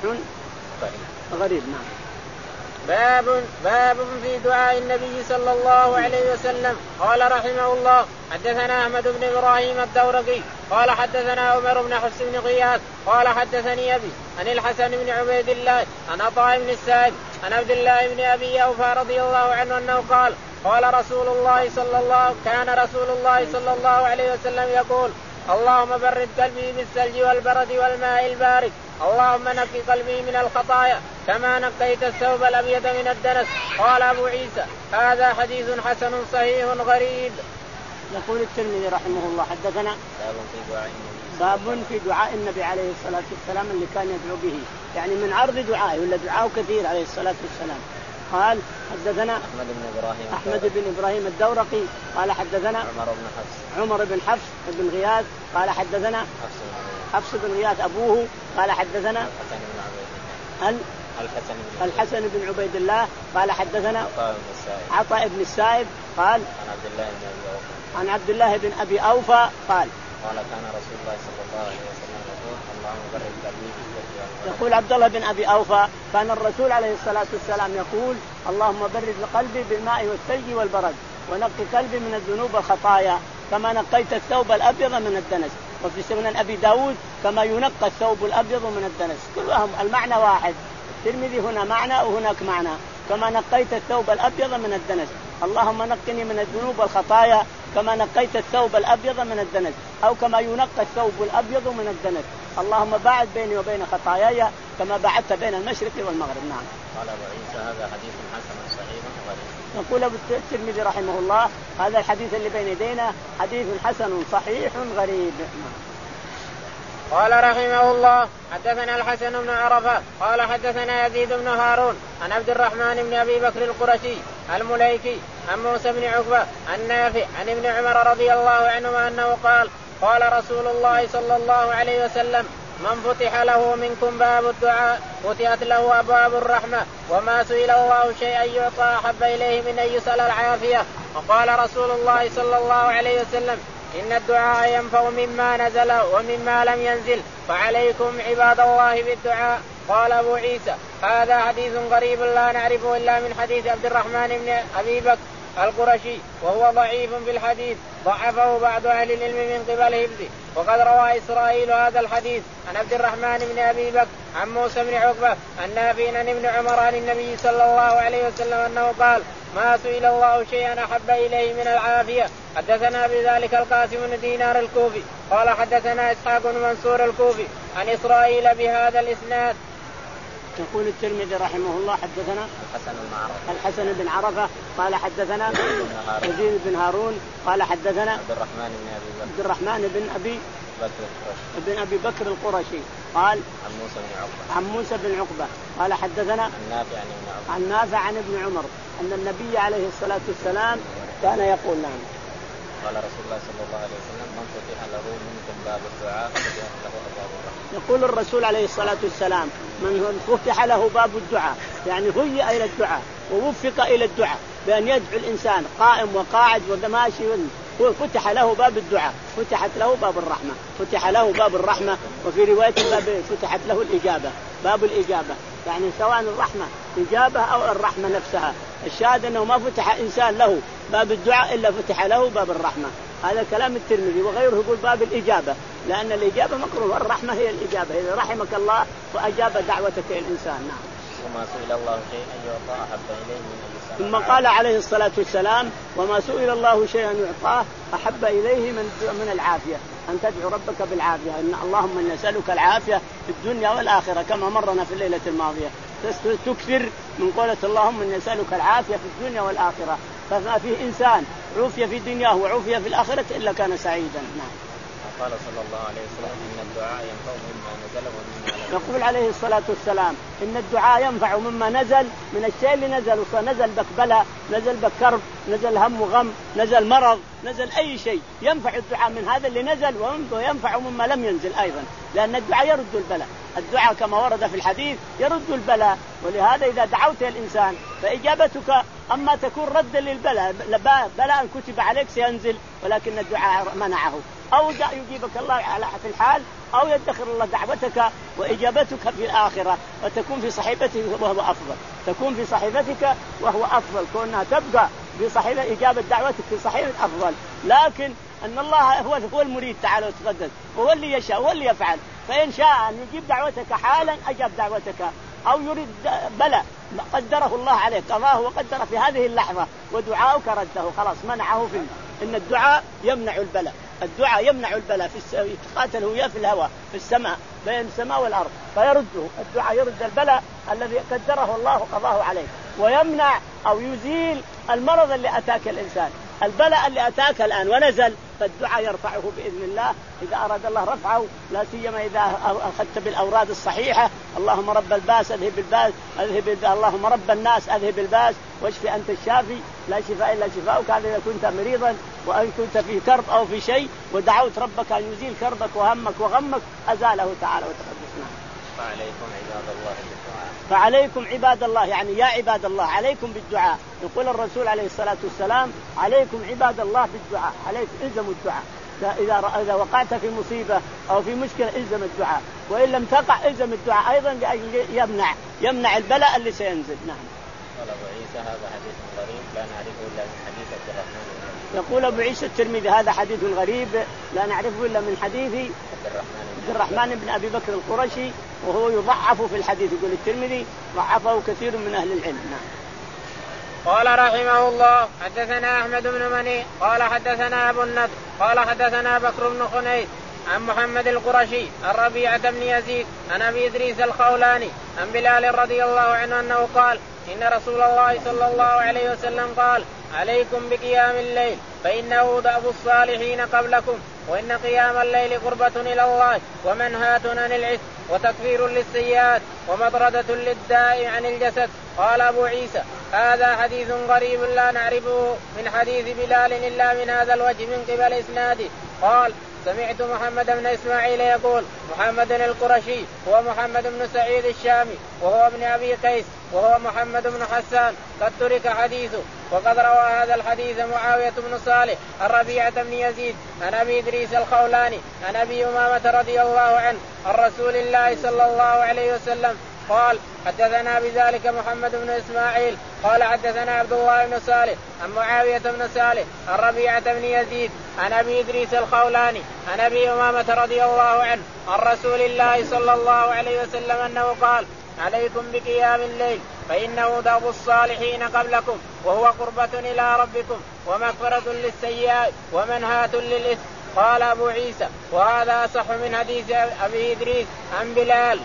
غريب. نعم. باب باب في دعاء النبي صلى الله عليه وسلم. قال رحمه الله حدثنا أحمد بن إبراهيم الدورقي قال حدثنا عمر بن حفص بن غياث قال حدثني أبي عن الحسن بن عبيد الله عن عطاء بن السائب عن عبد الله بن أبي أوفى رضي الله عنه أنه قال قال رسول الله صلى الله كان رسول الله صلى الله عليه وسلم يقول اللهم برد قلبي بالثلج والبرد والماء البارد اللهم نقي قلبي من الخطايا كما نقيت الثوب الأبيض من الدنس. قال أبو عيسى هذا حديث حسن صحيح غريب. يقول الترمذي رحمه الله حدثنا باب في دعاء النبي باب في دعاء النبي عليه الصلاة والسلام اللي كان يدعو به يعني من عرض دعائه ولا دعاءه كثير عليه الصلاة والسلام. قال حدثنا أحمد بن إبراهيم أحمد بن إبراهيم الدورقي قال حدثنا عمر بن حفص عمر بن حفص بن غياث قال حدثنا حفص بن غياث أبوه قال حدثنا الحسن بن عبيد الله قال حدثنا عطاء بن السائب قال عن عبد الله بن أبي أوفى قال قال كان رسول الله صلى الله عليه وسلم يقول اللهم برد قلبي بالثلج. يقول عبد الله بن أبي أوفى كان الرسول عليه الصلاة والسلام يقول اللهم برد قلبي بالماء والثلج والبرد ونقي قلبي من الذنوب والخطايا كما نقيت الثوب الأبيض من الدنس. وفي سنن أبي داود كما ينقى الثوب الأبيض من الدنس كلهم المعنى واحد. الترمذي هنا معنى وهناك معنى كما نقيت الثوب الأبيض من الدنس اللهم نقني من الذنوب والخطايا كما نقيت الثوب الأبيض من الدنس أو كما ينقى الثوب الأبيض من الدنس اللهم باعد بيني وبين خطاياي كما بعدت بين المشرق والمغرب. نعم. قال أبو عيسى هذا حديث حسن صحيح غريب. يقول أبو الترمذي رحمه الله هذا الحديث اللي بين يدينا حديث حسن صحيح غريب. قال رحمه الله حدثنا الحسن بن عرفة قال حدثنا يزيد بن هارون عن عبد الرحمن بن أبي بكر القرشي المليكي عن موسى بن عقبة عن نافع عن ابن عمر رضي الله عنهما أنه قال قال رسول الله صلى الله عليه وسلم من فتح له منكم باب الدعاء فتحت له أبواب الرحمة وما سئل الله شيئا يعطى أحب إليه من أن يسأل العافية. وقال رسول الله صلى الله عليه وسلم إن الدعاء ينفع مما نزل ومما لم ينزل فعليكم عباد الله بالدعاء. قال أبو عيسى هذا حديث غريب لا نعرفه إلا من حديث عبد الرحمن بن أبي بكر القرشي وهو ضعيف في الحديث ضعفه بعض أهل العلم من قبل حفظه. وقد روى إسرائيل هذا الحديث عن عبد الرحمن بن أبي بكر عن موسى بن عقبة النافع عن ابن عمر عن النبي صلى الله عليه وسلم أنه قال ما سئل الله شيئا أحب إليه من العافية. حدثنا بذلك القاسم بن دينار الكوفي قال حدثنا إسحاق بن منصور الكوفي عن إسرائيل بهذا الإسناد. يقول الترمذي رحمه الله حدثنا الحسن بن عرفة الحسن بن عرفة قال حدثنا يزيد بن هارون قال حدثنا عبد الرحمن بن أبي بكر عبد الرحمن بن أبي بكر القرشي بن أبي بكر القرشي قال عن موسى بن عقبة عن موسى بن عقبة قال حدثنا النافع عن ابن عمر عن نافع عن ابن عمر أن النبي عليه الصلاة والسلام كان يقول نعم قال رسول الله صلى الله عليه وسلم من فتح له منكم باب الدعاء فتح له أبواب الرحمة. يقول الرسول عليه الصلاة والسلام من فتح له باب الدعاء يعني هيئ إلى الدعاء ووفق إلى الدعاء بأن يدعو الإنسان قائم وقاعد وماشي فتح له باب الدعاء فتحت له باب الرحمة فتح له باب الرحمة. وفي رواية باب فتحت له الإجابة باب الإجابة يعني سواء الرحمة إجابة أو الرحمة نفسها. الشاهد أنه ما فتح إنسان له باب الدعاء إلا فتح له باب الرحمة. هذا كلام الترمذي وغيره يقول باب الإجابة لأن الإجابة مقرونة والرحمة هي الإجابة إذا رحمك الله وأجاب دعوتك الإنسان. نعم. وما سئل الله شيئا يعطى أحب إليه من أن يسأل. ثم قال عليه الصلاة والسلام وما سئل الله شيئا يعطاه أحب إليه من من العافية أن تدعو ربك بالعافية إن اللهم إن نسألك العافية في الدنيا والآخرة كما مرنا في الليلة الماضية تكثر من قولة اللهم إن نسألك العافية في الدنيا والآخرة فما فيه إنسان عوفية في دنياه وعوفية في الآخرة إلا كان سعيدا. نعم. قال صلى الله عليه وسلم إن الدعاء ينفع مما نزل ومما لم يقول عليه الصلاة والسلام إن الدعاء ينفع مما نزل من الشيء اللي نزل نزل بك بلاء نزل بك كرب نزل هم وغم نزل مرض نزل أي شيء ينفع الدعاء من هذا اللي نزل وينفع مما لم ينزل أيضا لأن الدعاء يرد البلاء. الدعاء كما ورد في الحديث يرد البلاء. ولهذا إذا دعوت الإنسان فإجابتك أما تكون ردا للبلاء بلاء كتب عليك سينزل ولكن الدعاء منعه أو يجيبك الله على في الحال أو يدخر الله دعوتك وإجابتك في الآخرة وتكون في صحيفتك وهو أفضل تكون في صحيفتك وهو أفضل كونها تبقى في صحيفة إجابة دعوتك في صحيفة أفضل. لكن أن الله هو هو المريد تعالى وتقدس وهو اللي يشاء وهو اللي يفعل فإن شاء أن يجيب دعوتك حالا أجاب دعوتك أو يريد بلاء قدره الله عليك الله وقدر في هذه اللحظة ودعاؤك رده خلاص منعه في إن الدعاء يمنع البلاء. الدعاء يمنع البلاء في الس... يتقاتل هو في الهواء في السماء بين السماء والأرض فيرده الدعاء يرد البلاء الذي قدره الله وقضاه عليه ويمنع أو يزيل المرض اللي أتاك الإنسان. البلاء اللي أتاك الآن ونزل فالدعاء يرفعه بإذن الله إذا أراد الله رفعه لا سيما إذا أخذت بالأوراد الصحيحة اللهم رب الباس أذهب الباس أذهب الباس اللهم رب الناس أذهب الباس واشف أنت الشافي لا شفاء إلا شفاؤك. هذا إذا كنت مريضا وأن كنت في كرب أو في شيء ودعوت ربك أن يزيل كربك وهمك وغمك أزاله تعالى وتقدسنا. فعليكم عباد الله بالدعاء فعليكم عباد الله يعني يا عباد الله عليكم بالدعاء. يقول الرسول عليه الصلاة والسلام عليكم عباد الله بالدعاء عليكم إلزموا الدعاء إذا إذا وقعت في مصيبة أو في مشكلة إلزم الدعاء وإن لم تقع إلزم الدعاء أيضا لأجل يمنع يمنع البلاء اللي سينزل. نعم. قال أبو عيسى هذا حديث غريب لا نعرفه إلا من حديث عبد الرحمن. يقول أبو عيسى الترمذي هذا حديث غريب لا نعرفه إلا من حديث عبد الرحمن بن أبي بكر القرشي وهو يضعف في الحديث. يقول الترمذي ضعفه كثير من أهل العلم. نعم. قال رحمه الله حدثنا أحمد بن مني قال حدثنا أبو النضر قال حدثنا بكر بن خنيس عن محمد القرشي عن ربيعة بن يزيد عن أبي إدريس الخولاني عن بلال رضي الله عنه أنه قال إن رسول الله صلى الله عليه وسلم قال عليكم بقيام الليل فإنه دأب الصالحين قبلكم وإن قيام الليل قربة إلى الله ومنهاة عن العثم وتكفير للسيئات ومطردة للداء عن الجسد. قال أبو عيسى هذا حديث غريب لا نعرفه من حديث بلال إلا من هذا الوجه من قبل إسناده. قال سمعت محمد بن إسماعيل يقول محمد القرشي هو محمد بن سعيد الشامي وهو ابن أبي قيس وهو محمد بن حسان قد ترك حديثه. وقد روى هذا الحديث معاوية بن صالح الربيعة بن يزيد عن أبي إدريس الخولاني عن أبي أمامة رضي الله عنه عن رسول الله صلى الله عليه وسلم قال حدثنا بذلك محمد بن إسماعيل قال حدثنا عبد الله بن صالح عن معاوية بن صالح عن ربيعة بن يزيد عن أبي إدريس الخولاني عن أبي أمامة رضي الله عنه عن رسول الله صلى الله عليه وسلم أنه قال عليكم بقيام الليل فإنه دأب الصالحين قبلكم وهو قربة إلى ربكم ومغفرة للسيئات ومنهاة للإثم. قال أبو عيسى وهذا أصح من حديث أبي إدريس عن بلال.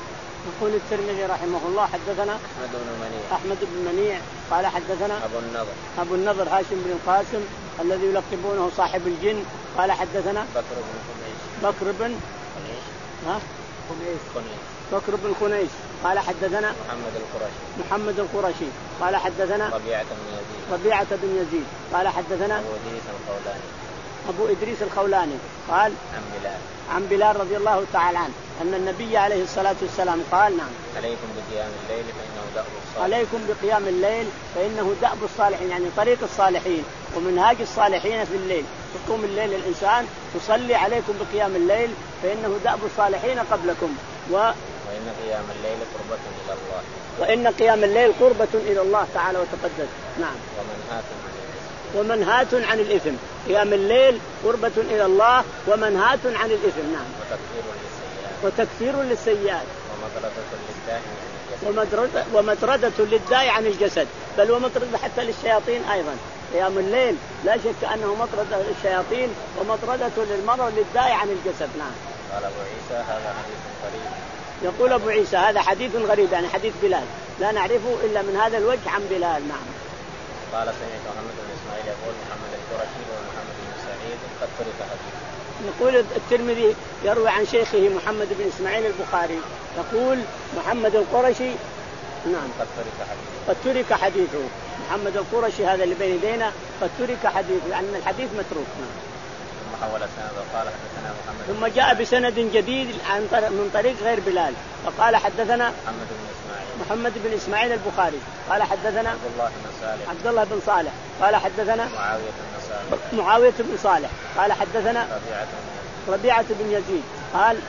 يقول الترمذي رحمه الله حدثنا أحمد بن منيع أحمد بن منيع قال حدثنا أبو النضر أبو النضر هاشم بن القاسم الذي يلقبونه صاحب الجن قال حدثنا بكر بن خنيس بكر بن خنيس ها خنيس خنيس بكر بن خنيس قال حدثنا محمد القرشي محمد القرشي قال حدثنا ربيعة بن يزيد ربيعة بن يزيد قال حدثنا أبو إدريس الخولاني أبو إدريس الخولاني قال عن بلال عن بلال رضي الله تعالى عنه أن النبي عليه الصلاة والسلام قال نعم عليكم بقيام الليل فإنه دأب الصالحين عليكم بقيام الليل فإنه دأب الصالحين يعني طريق الصالحين ومنهاج الصالحين في الليل. تقوم الليل الإنسان تصلي عليكم بقيام الليل فإنه دأب الصالحين قبلكم و... وإن قيام الليل قربة إلى الله وإن قيام الليل قربة إلى الله تعالى وتقدس. نعم ومنهاة عن الإثم ومنهاة عن الإثم. قيام الليل قربة إلى الله ومنهاة عن الإثم. نعم وتكفير للسيئات وتكفير للسيئات ومطردة للداء ومطردة, ومطردة للداء عن الجسد بل ومطردة حتى للشياطين أيضا. قيام الليل لا شك أنه مطردة للشياطين ومطردة للمرض للداء عن الجسد. نعم. قال أبو عيسى هذا حديث غريب. يقول أبو عيسى هذا حديث غريب يعني حديث بلال لا نعرفه إلا من هذا الوجه عن بلال. نعم. قال سمعت محمد بن إسماعيل يقول محمد القرشي ومحمد بن سعيد قد ترك حديث. يقول الترمذي يروي عن شيخه محمد بن إسماعيل البخاري يقول محمد القرشي نعم قد ترك حديث قد ترك حديثه. محمد القرشي هذا اللي بين يدينا قد ترك حديثه لأن يعني الحديث متروك. نعم. ثم حول سند وقال حدثنا محمد ثم جاء بسند جديد عن طريق من طريق غير بلال فقال حدثنا محمد بن إسماعيل محمد بن إسماعيل البخاري قال حدثنا عبد الله بن صالح عبد الله بن صالح قال حدثنا معاوية بن صالح معاوية بن صالح قال حدثنا ربيعة بن ربيعة بن يزيد قال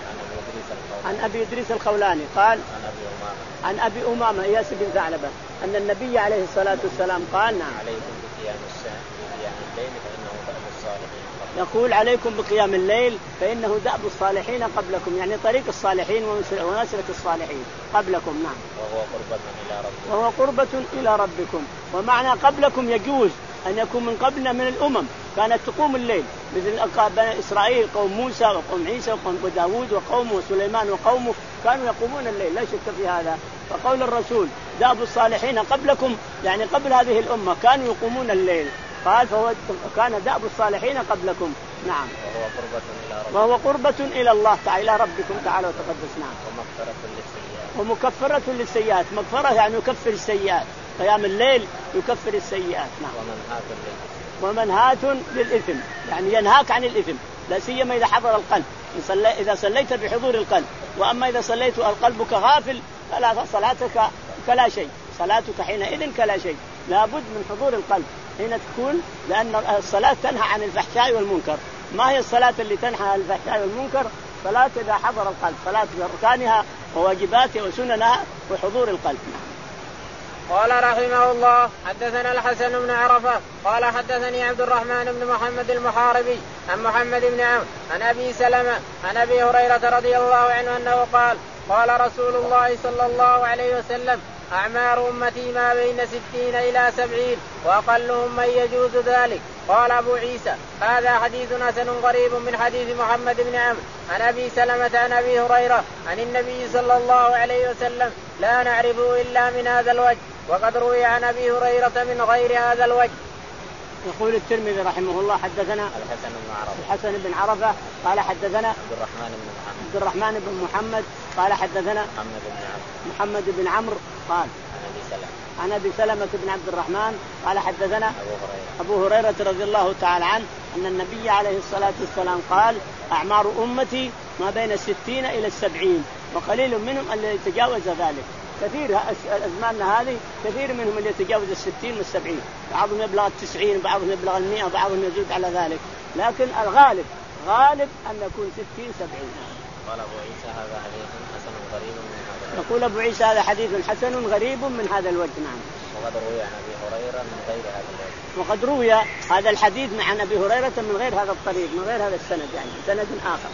عن أبي إدريس الخولاني قال عن أبي أمامة عن أبي أمامة إياس بن ثعلبة أن النبي عليه الصلاة والسلام قال نعم عليكم بقيام الساعة بقيام الليل فإنه دأب الصالحين يقول عليكم بقيام الليل فإنه دأب الصالحين قبلكم يعني طريق الصالحين ونسلك الصالحين قبلكم. نعم. وهو قربة إلى ربكم وهو قربة إلى ربكم. ومعنى قبلكم يجوز أن يكون من قبلنا من الأمم كانت تقوم الليل مثل بني إسرائيل قوم موسى وقوم عيسى وقوم داود وقومه وسليمان وقومه كانوا يقومون الليل لا شك في هذا. فقول الرسول دأب الصالحين قبلكم يعني قبل هذه الأمة كانوا يقومون الليل قال فهو كان دأب الصالحين قبلكم. نعم. وهو قربة إلى ربكم وهو قربة إلى الله تعالى إلى ربكم تعالى وتقدس. نعم. ومغفرة للسيئات ومكفرة للسيئات. مغفرة يعني يكفر السيئات. قيام الليل يكفر السيئات. نعم. ومنهاة للإثم ومنهاة للإثم يعني ينهاك عن الإثم لا سيما إذا حضر القلب إذا صليت بحضور القلب. وأما إذا صليت قلبك غافل فلا صلاتك كلا شيء صلاتك حينئذ كلا شيء. لابد من حضور القلب حين تكون لأن الصلاة تنهى عن الفحشاء والمنكر. ما هي الصلاة اللي تنهى عن الفحشاء والمنكر؟ صلاة إذا حضر القلب صلاة بأركانها وواجباتها وسننها وحضور القلب. قال رحمه الله حدثنا الحسن بن عرفة قال حدثني عبد الرحمن بن محمد المحاربي عن محمد بن عمرو عن أبي سلمة عن أبي هريرة رضي الله عنه أنه قال قال رسول الله صلى الله عليه وسلم أعمار أمتي ما بين ستين إلى سبعين وأقلهم من يجوز ذلك. قال أبو عيسى هذا حديث حسن غريب من حديث محمد بن عمرو عن أبي سلمة عن أبي هريرة عن النبي صلى الله عليه وسلم لا نعرفه إلا من هذا الوجه وقد روي عن أبي هريرة من غير هذا الوجه. يقول الترمذي رحمه الله حدثنا الحسن بن عرفة الحسن بن عرفة قال حدثنا عبد الرحمن بن محمد عبد الرحمن بن محمد قال حدثنا محمد بن عمرو محمد بن عمرو قال عن ابي سلمة عن ابي سلمة بن عبد الرحمن قال حدثنا ابو هريرة ابو هريرة رضي الله تعالى عنه ان النبي عليه الصلاة والسلام قال اعمار امتي ما بين الستين الى السبعين وقليل منهم اللي يتجاوز ذلك. كثير أزماننا هذه كثير منهم اللي يتجاوز الستين والسبعين، بعضهم يبلغ التسعين، بعضهم يبلغ المئة، بعضهم يزيد على ذلك، لكن الغالب غالب أن يكون ستين سبعين. قال أبو عيسى هذا حديث حسن غريب من هذا الوجه. يقول أبو عيسى هذا حديث حسن غريب من هذا الوجه. نعم. وقد روي عن أبي هريرة من غير هذا الوجه. وقد روي هذا الحديث عن أبي هريرة من غير هذا الطريق، من غير هذا السند، يعني سند آخر.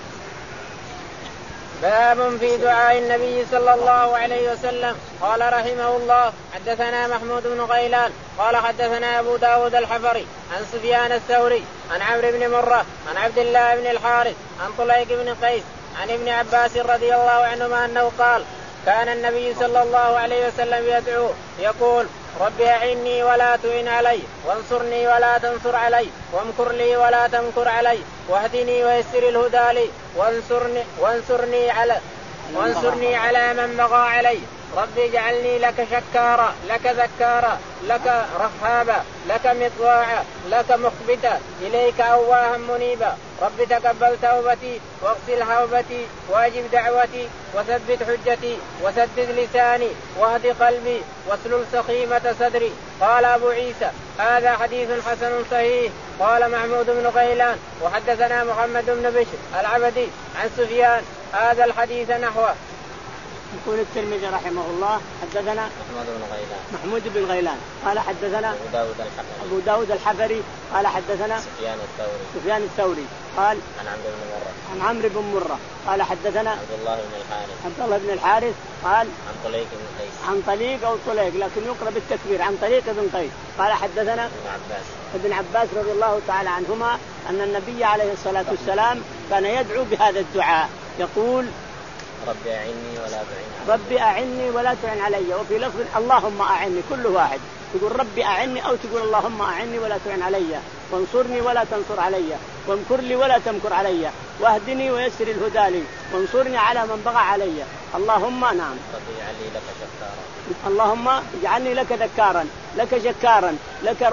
باب في دعاء النبي صلى الله عليه وسلم. قال رحمه الله حدثنا محمود بن غيلان قال حدثنا أبو داود الحفري عن سفيان الثوري عن عمرو بن مرة عن عبد الله بن الحارث عن طليق بن قيس عن ابن عباس رضي الله عنهما أنه قال كان النبي صلى الله عليه وسلم يدعو يقول رب أعني ولا تعن علي وانصرني ولا تنصر علي وامكر لي ولا تمكر علي واهدني ويسر الهدى لي وانصرني, وانصرني, على, وانصرني على من بغى علي. رب اجعلني لك شكارا لك ذكارا لك رهابا لك مطواعا لك مخبتا إليك أواها منيبا. رب تقبل توبتي واغسل هوبتي واجب دعوتي وثبت حجتي وسدد لساني واهد قلبي واسلل سخيمة صدري. قال أبو عيسى هذا حديث حسن صحيح. قال محمود بن غيلان وحدثنا محمد بن بشر العبدي عن سفيان هذا الحديث نحوه. يقول الترمذي رحمه الله حدثنا محمود بن غيلان محمود بن غيلان قال حدثنا أبو داود الحفري أبو داود الحفري قال حدثنا سفيان الثوري سفيان الثوري قال عن عمرو بن مرة عن عمرو بن مرة قال حدثنا عبد الله بن الحارث عبد الله بن الحارث قال عن طليق بن قيس عن طليق أو طليق لكن يقرأ بالتكبير عن طليق بن قيس قال حدثنا ابن عباس ابن عباس رضي الله تعالى عنهما أن النبي عليه الصلاة والسلام كان يدعو بهذا الدعاء يقول رب أعني ولا تعن ربي أعني ولا تعن علي. وفي لفظ اللهم أعني كل واحد تقول ربي أعني أو تقول اللهم أعني ولا تعن علي وانصرني ولا تنصر علي وامكر لي ولا تمكر علي واهدني ويسر الهدى لي وانصرني على من بغى علي. اللهم نعم رب اجعلني لك شكارا اللهم اجعلني لك ذكارا لك شكارا لك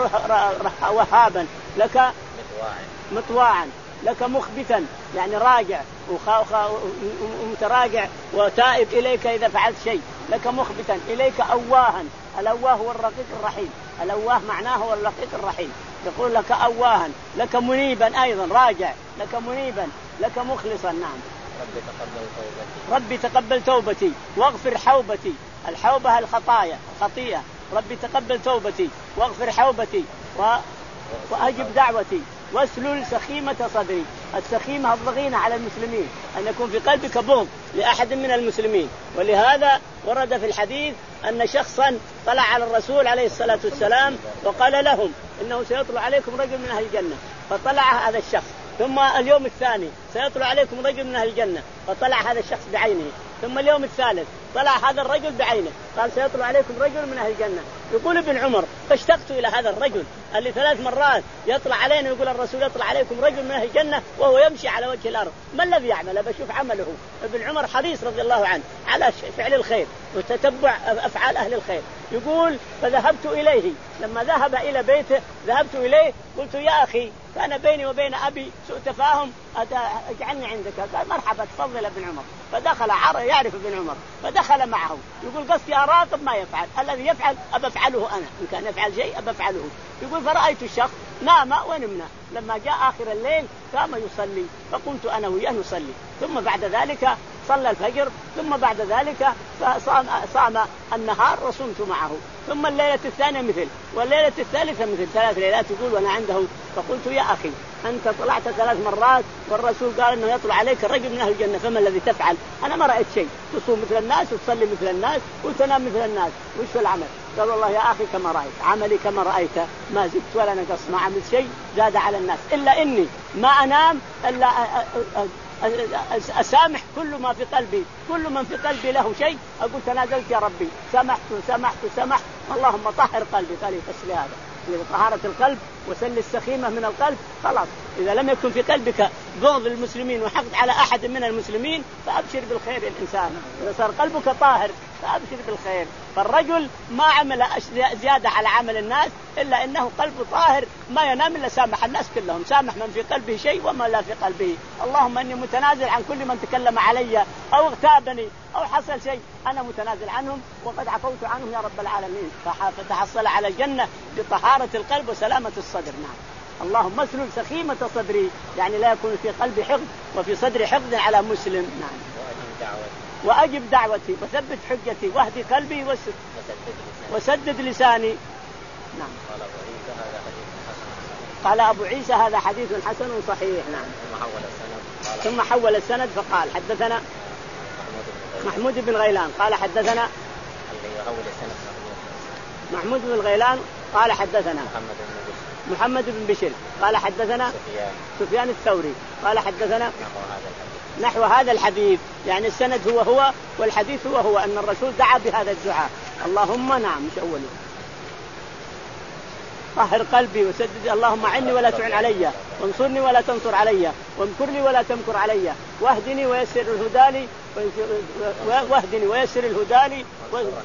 وهابا لك مطواعا مطواعا لك مخبتا يعني راجع ومتراجع وتائب إليك إذا فعلت شيء لك مخبتا إليك أواها. الأواه هو الرقيق الرحيم، الأواه معناه هو الرقيق الرحيم. يقول لك أواها لك منيبا أيضا راجع لك منيبا لك مخلصا. نعم ربي تقبل توبتي ربي تقبل توبتي واغفر حوبتي. الحوبة الخطايا الخطيئة. ربي تقبل توبتي واغفر حوبتي و... وأجب دعوتي واسلل سخيمة صدري. السخيمة الضغينة على المسلمين أن يكون في قلبك بغض لأحد من المسلمين. ولهذا ورد في الحديث أن شخصا طلع على الرسول عليه الصلاة والسلام وقال لهم إنه سيطلع عليكم رجل من أهل الجنة فطلع هذا الشخص. ثم اليوم الثاني سيطلع عليكم رجل من أهل الجنة فطلع هذا الشخص بعينه. ثم اليوم الثالث طلع هذا الرجل بعينه قال سيطلع عليكم رجل من أهل الجنة. يقول ابن عمر فاشتقت إلى هذا الرجل اللي ثلاث مرات يطلع علينا يقول الرسول يطلع عليكم رجل من أهل الجنة وهو يمشي على وجه الأرض. ما الذي يعمل؟ بشوف عمله. ابن عمر حريص رضي الله عنه على فعل الخير وتتبع أفعال أهل الخير. يقول فذهبت إليه لما ذهب إلى بيته ذهبت إليه قلت يا أخي كان بيني وبين أبي سوء تفاهم اجعلني عندك. قال مرحبا تفضل ابن عمر. فدخل عر يعرف ابن عمر فدخل معه يقول قصدي أراقب ما يفعل الذي يفعل أبى أفعله أنا إن كان يفعل شيء أبى أفعله. يقول فرأيت الشخص نام ونمنا لما جاء آخر الليل قام يصلي فقمت أنا وياه نصلي. ثم بعد ذلك صلى الفجر ثم بعد ذلك صام, صام النهار وصمت معه. ثم الليلة الثانية مثل والليلة الثالثة مثل ثلاث ليلات. يقول وأنا عنده فقلت يا أخي أنت طلعت ثلاث مرات والرسول قال أنه يطلع عليك الرجل من أهل الجنة فما الذي تفعل؟ أنا ما رأيت شيء تصوم مثل الناس وتصلي مثل الناس وتنام مثل الناس وش العمل؟ قال والله يا أخي كما رأيت عملي كما رأيت ما زدت ولا نقص ما عملت شيء زاد على الناس إلا إني ما أنام إلا أسامح كل ما في قلبي كل من في قلبي له شيء أقول تنازلت يا ربي سمحت سمحت سمحت اللهم طهر قلبي. قال يفسر هذا طهارة القلب وسل السخيمة من القلب خلاص. إذا لم يكن في قلبك بغض المسلمين وحقد على أحد من المسلمين فأبشر بالخير يا الإنسان. إذا صار قلبك طاهر فأبشر بالخير. فالرجل ما عمل زيادة على عمل الناس إلا إنه قلبه طاهر ما ينام إلا سامح الناس كلهم، سامح من في قلبه شيء وما لا في قلبه. اللهم إني متنازل عن كل من تكلم علي أو اغتابني أو حصل شيء، أنا متنازل عنهم وقد عفوت عنهم يا رب العالمين. فتحصل على الجنة بطهارة القلب وسلامة الصدر. نعم. اللهم اسلل سخيمة صدري، يعني لا يكون في قلبي حقد وفي صدري حقد على مسلم. نعم. وأجب دعوتي وثبت حجتي واهدي قلبي وسدد, وسدد لساني. نعم. قال أبو عيسى هذا حديث حسن صحيح. نعم. ثم حول السند فقال حدثنا محمود بن غيلان قال حدثنا محمود بن غيلان قال حدثنا محمد بن بشر قال حدثنا سفيان الثوري قال حدثنا نحو هذا الحديث، يعني السند هو هو والحديث هو هو أن الرسول دعا بهذا الدعاء. اللهم نعم مش أولي طهر قلبي وسدد، اللهم عني ولا تعن علي، وانصرني ولا تنصر علي، وامكر لي ولا تمكر علي، واهدني ويسر الهدى لي واهدني ويسر الهدى لي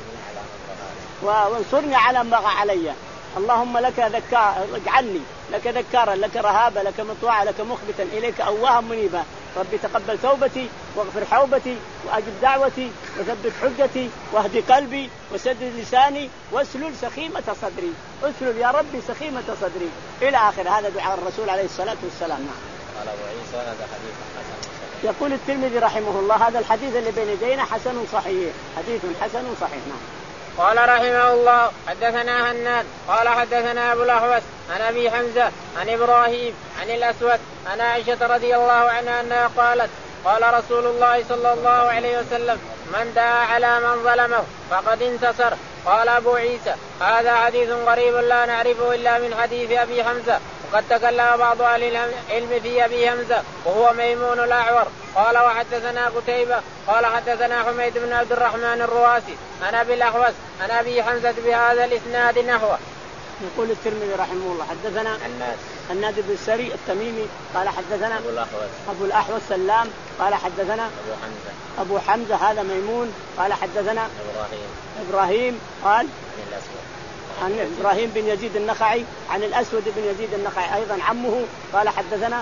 وانصرني على ما بغى علي. اللهم لك ذكار اجعلني لك ذكارا لك رهابا لك مطوعا لك مخبتا إليك أواها منيبا. ربي تقبل توبتي واغفر حوبتي وأجب دعوتي وثبت حجتي واهدي قلبي وسدد لساني واسلل سخيمة صدري. اسلل يا ربي سخيمة صدري إلى آخر. هذا دعاء الرسول عليه الصلاة والسلام. قال أبو عيسى هذا حديث حسن. يقول الترمذي رحمه الله هذا الحديث اللي بين يدينا حسن صحيح، حديث حسن صحيح. نعم. قال رحمه الله حدثنا هناد قال حدثنا أبو الأحوص عن أبي حمزة عن إبراهيم عن الأسود عن عائشة رضي الله عنها أنها قالت قال رسول الله صلى الله عليه وسلم من دعا على من ظلمه فقد انتصر. قال أبو عيسى هذا حديث غريب لا نعرفه إلا من حديث أبي حمزة، وقد تكلم بعض أهل العلم في أبي حمزة وهو ميمون الأعور. قال وحدثنا قتيبة قال حدثنا حميد بن عبد الرحمن الرواسي عن أبي الأحوص عن أبي حمزة بهذا الإسناد نحوه. يقول الترمذي رحمه الله حدثنا الناس الناد بن السري التميمي قال حدثنا أبو الأحوص أبو الأحوص سلام قال حدثنا أبو حمزة أبو حمزة هذا ميمون قال حدثنا إبراهيم إبراهيم قال عن الأسود عن إبراهيم بن يزيد النخعي عن الأسود بن يزيد النخعي أيضا عمه قال حدثنا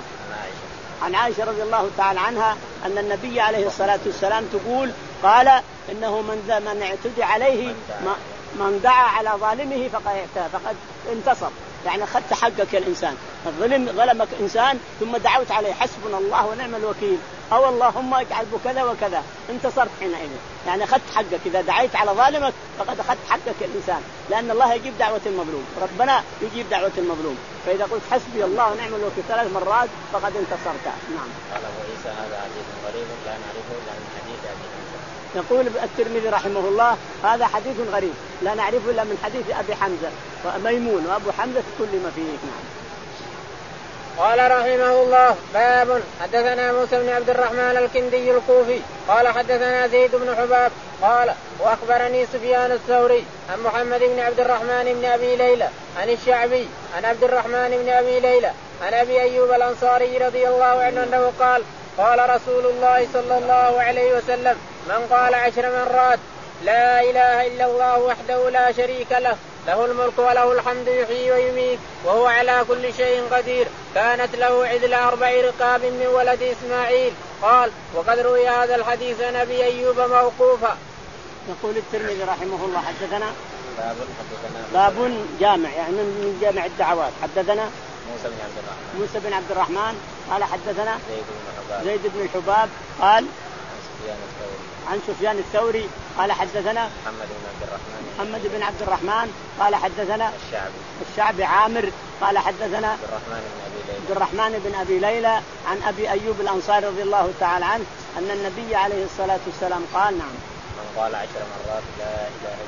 عن عائشة رضي الله تعالى عنها أن النبي عليه الصلاة والسلام تقول قال إنه من من اعتدى عليه من دعا على ظالمه فقد فقد انتصر، يعني أخذت حقك يا الإنسان. الظلم ظلمك إنسان ثم دعوت عليه حسبنا الله ونعم الوكيل أو اللهم اجعل بكذا وكذا انتصرت حينئذ، يعني أخذت حقك. إذا دعيت على ظالمك فقد أخذت حقك يا الإنسان، لأن الله يجيب دعوة المظلوم، ربنا يجيب دعوة المظلوم. فإذا قلت حسبي الله ونعم الوكيل ثلاث مرات فقد انتصرت. نعم. قال أبو عيسى هذا حديث غريب لا نعرفه إلا من حديث أبي حمزة. يقول الترمذي رحمه الله هذا حديث غريب لا نعرفه إلا من حديث أبي حمزة وميمون وأبو حمزة كل ما فيه. نعم. قال رحمه الله باب حدثنا موسى بن عبد الرحمن الكندي الكوفي قال حدثنا زيد بن حباب قال واخبرني سفيان الثوري عن محمد بن عبد الرحمن بن ابي ليلى عن الشعبي عن عبد الرحمن بن ابي ليلى عن ابي ايوب الانصاري رضي الله عنه انه قال قال رسول الله صلى الله عليه وسلم من قال عشر مرات لا اله الا الله وحده لا شريك له له الملك وله الحمد يحيي ويميت وهو على كل شيء قدير كانت له عدل أربع رقاب من ولد إسماعيل. قال وقد روي هذا الحديث عن أبي أيوب موقوفا. يقول الترمذي رحمه الله حدثنا باب حدثنا باب جامع يعني من جامع الدعوات. حدثنا موسى بن عبد الرحمن موسى بن عبد الرحمن قال حدثنا زيد بن حباب زيد بن الحباب قال سفيان الثوري عن سفيان الثوري قال حدثنا محمد بن عبد الرحمن محمد بن عبد الرحمن قال حدثنا الشعبي الشعبي عامر قال حدثنا عبد الرحمن بن أبي ليلى عبد الرحمن بن أبي ليلى عن أبي أيوب الأنصاري رضي الله تعالى عنه أن النبي عليه الصلاة والسلام قال نعم من قال عشر مرات لا إله